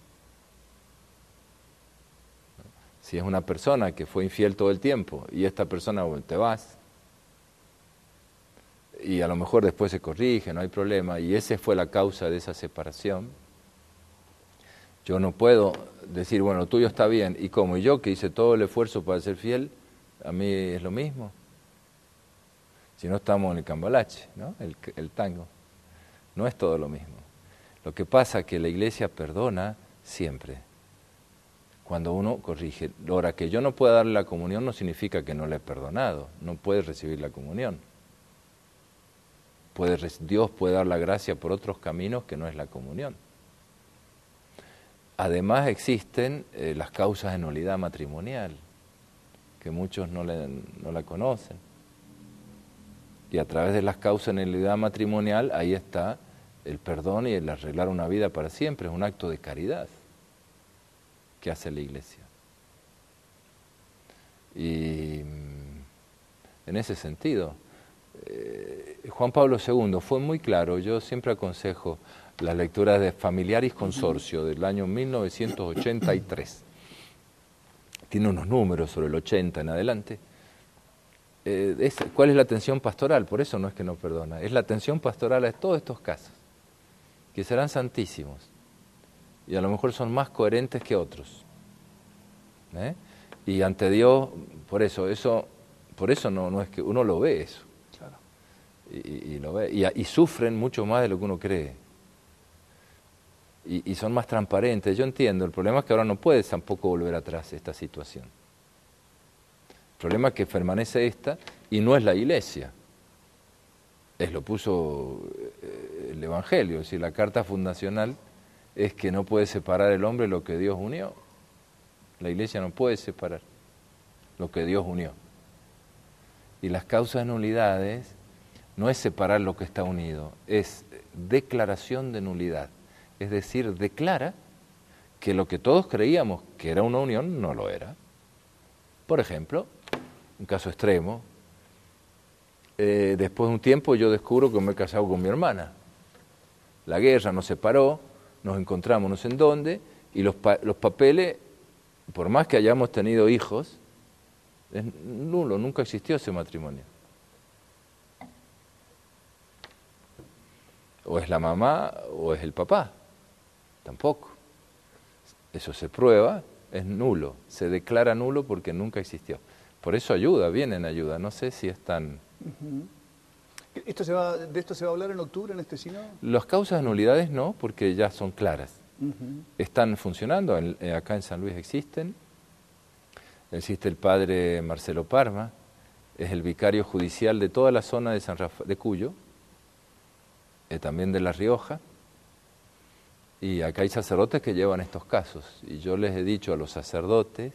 Si es una persona que fue infiel todo el tiempo y esta persona, bueno, te vas, y a lo mejor después se corrige, no hay problema, y esa fue la causa de esa separación, yo no puedo decir, bueno, lo tuyo está bien, y como yo que hice todo el esfuerzo para ser fiel, a mí es lo mismo. Si no estamos en el cambalache, ¿no? El tango. No es todo lo mismo. Lo que pasa es que la Iglesia perdona siempre, cuando uno corrige. Ahora, que yo no pueda darle la comunión no significa que no le he perdonado, no puede recibir la comunión. Dios puede dar la gracia por otros caminos que no es la comunión. Además existen las causas de nulidad matrimonial, que muchos no la conocen. Y a través de las causas de nulidad matrimonial, ahí está el perdón y el arreglar una vida para siempre. Es un acto de caridad que hace la Iglesia. Y en ese sentido, Juan Pablo II fue muy claro. Yo siempre aconsejo la lectura de Familiaris Consortio del año 1983. Tiene unos números sobre el 80 en adelante. ¿Cuál es la atención pastoral? Por eso no es que no perdona. Es la atención pastoral a todos estos casos, que serán santísimos y a lo mejor son más coherentes que otros. Y ante Dios, por eso no es que uno lo ve eso. Claro. Y lo ve. Y sufren mucho más de lo que uno cree. Y son más transparentes. Yo entiendo, el problema es que ahora no puedes tampoco volver atrás esta situación. El problema es que permanece esta y no es la Iglesia. Lo puso el Evangelio, es decir, la carta fundacional es que no puede separar el hombre lo que Dios unió. La Iglesia no puede separar lo que Dios unió. Y las causas de nulidades no es separar lo que está unido, es declaración de nulidad. Es decir, declara que lo que todos creíamos que era una unión no lo era. Por ejemplo, un caso extremo, después de un tiempo yo descubro que me he casado con mi hermana. La guerra nos separó, nos encontramos no sé en dónde, y los papeles, por más que hayamos tenido hijos, es nulo, nunca existió ese matrimonio. O es la mamá o es el papá, tampoco. Eso se prueba, es nulo, se declara nulo porque nunca existió. Por eso viene en ayuda, no sé si es tan ¿De esto se va a hablar en octubre en este sínodo? Las causas de nulidades no, porque ya son claras. Están funcionando, acá en San Luis existen. Existe el padre Marcelo Parma, es el vicario judicial de toda la zona de Cuyo, también de La Rioja. Y acá hay sacerdotes que llevan estos casos. Y yo les he dicho a los sacerdotes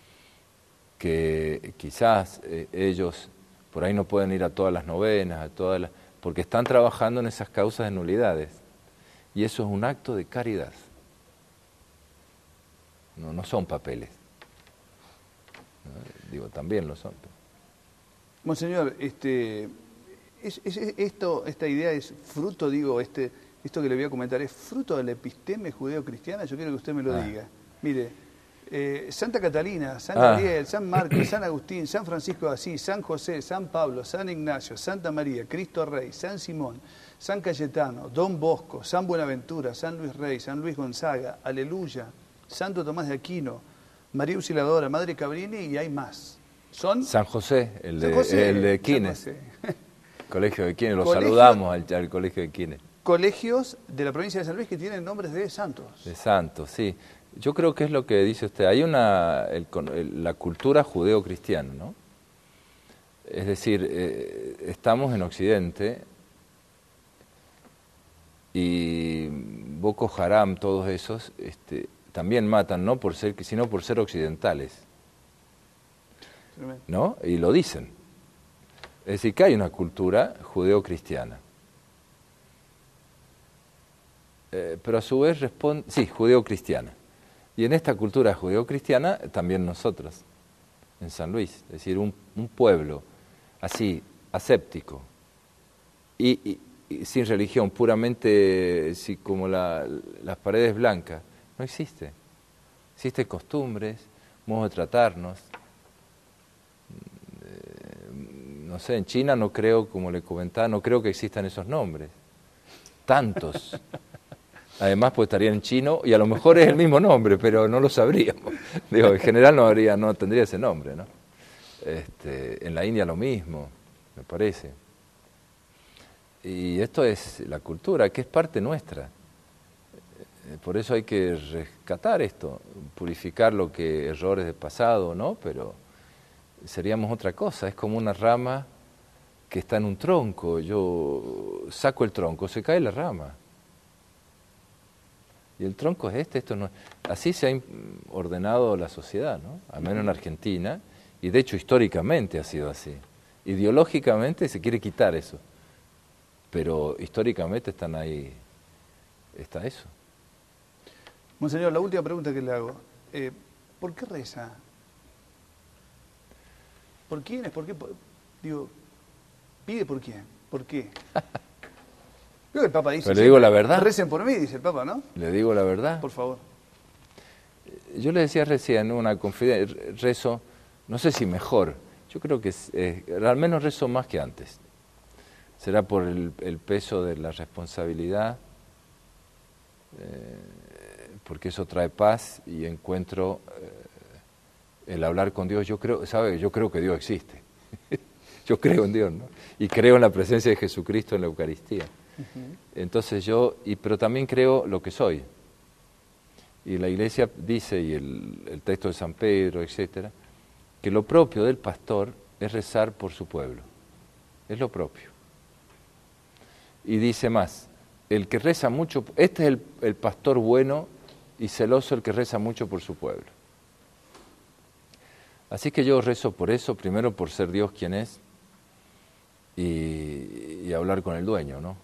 que quizás ellos por ahí no pueden ir a todas las novenas, porque están trabajando en esas causas de nulidades. Y eso es un acto de caridad. No son papeles. Digo, también lo son. Monseñor, esta idea es fruto, esto que le voy a comentar, ¿es fruto de la episteme judeo-cristiana? Yo quiero que usted me lo diga. Mire, Santa Catalina, San Gabriel, San Marcos, San Agustín, San Francisco de Asís, San José, San Pablo, San Ignacio, Santa María, Cristo Rey, San Simón, San Cayetano, Don Bosco, San Buenaventura, San Luis Rey, San Luis Gonzaga, Aleluya, Santo Tomás de Aquino, María Auxiliadora, Madre Cabrini y hay más. ¿Son? San José, el de Quines. Colegio de Quines, saludamos al Colegio de Quines. Colegios de la provincia de San Luis que tienen nombres de santos. De santos, sí. Yo creo que es lo que dice usted. Hay la cultura judeo-cristiana, ¿no? Es decir, estamos en Occidente y Boko Haram, todos esos, también matan, no por ser, sino por ser occidentales, ¿no? Y lo dicen. Es decir, que hay una cultura judeo-cristiana. Pero a su vez responde, sí, judeo-cristiana. Y en esta cultura judeo-cristiana también nosotros, en San Luis, es decir, un pueblo así, aséptico y sin religión, puramente como las paredes blancas, no existe. Existen costumbres, modos de tratarnos. No sé, en China no creo, como le comentaba, no creo que existan esos nombres. Tantos. Además, pues estaría en chino y a lo mejor es el mismo nombre, pero no lo sabríamos. Digo, en general no tendría ese nombre, ¿no? En la India lo mismo, me parece. Y esto es la cultura, que es parte nuestra. Por eso hay que rescatar esto, purificar lo que errores del pasado, ¿no? Pero seríamos otra cosa, es como una rama que está en un tronco. Yo saco el tronco, se cae la rama. Y el tronco es esto no. Así se ha ordenado la sociedad, ¿no? Al menos en Argentina, y de hecho históricamente ha sido así. Ideológicamente se quiere quitar eso, pero históricamente están ahí, está eso. Monseñor, la última pregunta que le hago, ¿por qué reza? ¿Por quiénes? ¿Por qué? Digo, pide por quién, ¿por qué? Creo que el Papa dice... Pero le digo la verdad. Recen por mí, dice el Papa, ¿no? Le digo la verdad. Por favor. Yo le decía recién, una confidencia, rezo, no sé si mejor, yo creo que al menos rezo más que antes. Será por el peso de la responsabilidad, porque eso trae paz y encuentro el hablar con Dios. Yo creo, ¿sabe? Yo creo que Dios existe. Yo creo en Dios, ¿no? Y creo en la presencia de Jesucristo en la Eucaristía. Entonces pero también creo lo que soy. Y la Iglesia dice, y el texto de San Pedro, etcétera, que lo propio del pastor es rezar por su pueblo. Es lo propio. Y dice más, el que reza mucho, este es el pastor bueno y celoso, el que reza mucho por su pueblo. Así que yo rezo por eso, primero por ser Dios quien es, y hablar con el dueño, ¿no?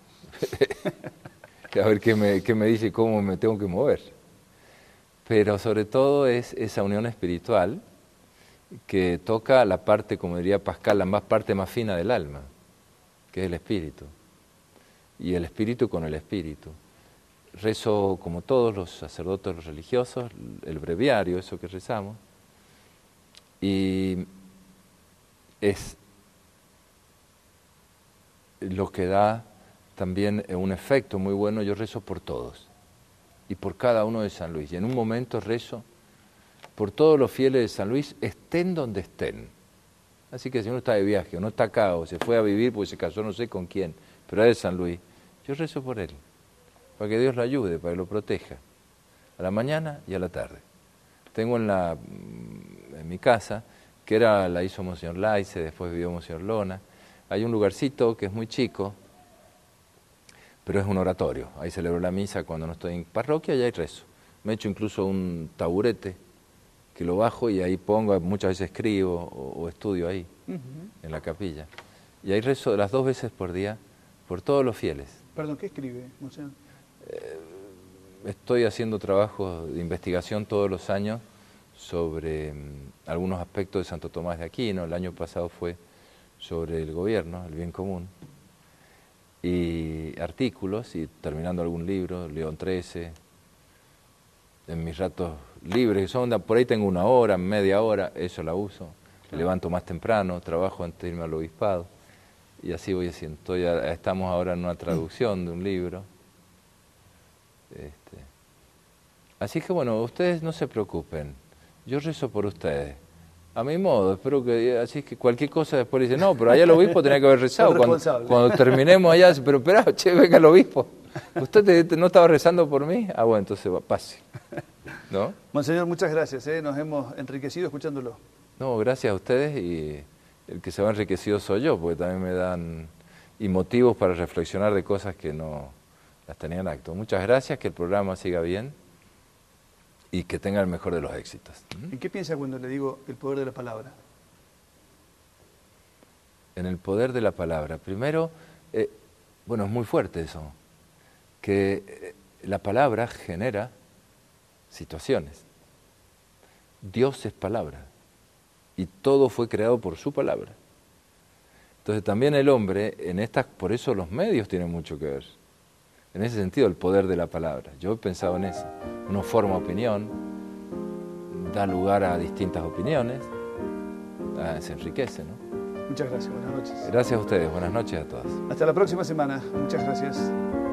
A ver qué me dice y cómo me tengo que mover. Pero sobre todo es esa unión espiritual que toca la parte, como diría Pascal, la parte más fina del alma, que es el espíritu. Y el espíritu con el espíritu. Rezo como todos los sacerdotes, los religiosos, el breviario, eso que rezamos. Y es lo que da también un efecto muy bueno. Yo rezo por todos y por cada uno de San Luis. Y en un momento rezo por todos los fieles de San Luis, estén donde estén. Así que si uno está de viaje, o no está acá, o se fue a vivir porque se casó no sé con quién, pero es de San Luis, yo rezo por él, para que Dios lo ayude, para que lo proteja, a la mañana y a la tarde. Tengo en mi casa, que la hizo Monseñor Laice, después vivió Monseñor Lona, hay un lugarcito que es muy chico, pero es un oratorio. Ahí celebro la misa cuando no estoy en parroquia y hay rezo. Me he hecho incluso un taburete que lo bajo y ahí pongo, muchas veces escribo o estudio ahí, en la capilla. Y ahí rezo las 2 veces por día por todos los fieles. Perdón, ¿qué escribe, Monseñor? Estoy haciendo trabajos de investigación todos los años sobre algunos aspectos de Santo Tomás de Aquino. El año pasado fue sobre el gobierno, el bien común, y artículos, y terminando algún libro, León XIII, en mis ratos libres, por ahí tengo 1 hora, media hora, eso la uso, me levanto más temprano, trabajo antes de irme al obispado, y así voy haciendo. Estamos ahora en una traducción de un libro. Así que bueno, ustedes no se preocupen, yo rezo por ustedes. A mi modo, espero que, así que cualquier cosa después dice, no, pero allá el obispo tenía que haber rezado. Cuando terminemos allá, pero espera, che, venga el obispo. ¿Usted no estaba rezando por mí? Ah, bueno, entonces pase. ¿No? Monseñor, muchas gracias, nos hemos enriquecido escuchándolo. No, gracias a ustedes, y el que se va enriquecido soy yo, porque también me dan motivos para reflexionar de cosas que no las tenía en acto. Muchas gracias, que el programa siga bien y que tenga el mejor de los éxitos. ¿En qué piensa cuando le digo el poder de la palabra? En el poder de la palabra. Primero, bueno, es muy fuerte eso, que la palabra genera situaciones. Dios es palabra y todo fue creado por su palabra. Entonces también el hombre, por eso los medios tienen mucho que ver. En ese sentido, el poder de la palabra. Yo he pensado en eso. Uno forma opinión, da lugar a distintas opiniones, se enriquece, ¿no? Muchas gracias, buenas noches. Gracias a ustedes, buenas noches a todos. Hasta la próxima semana, muchas gracias.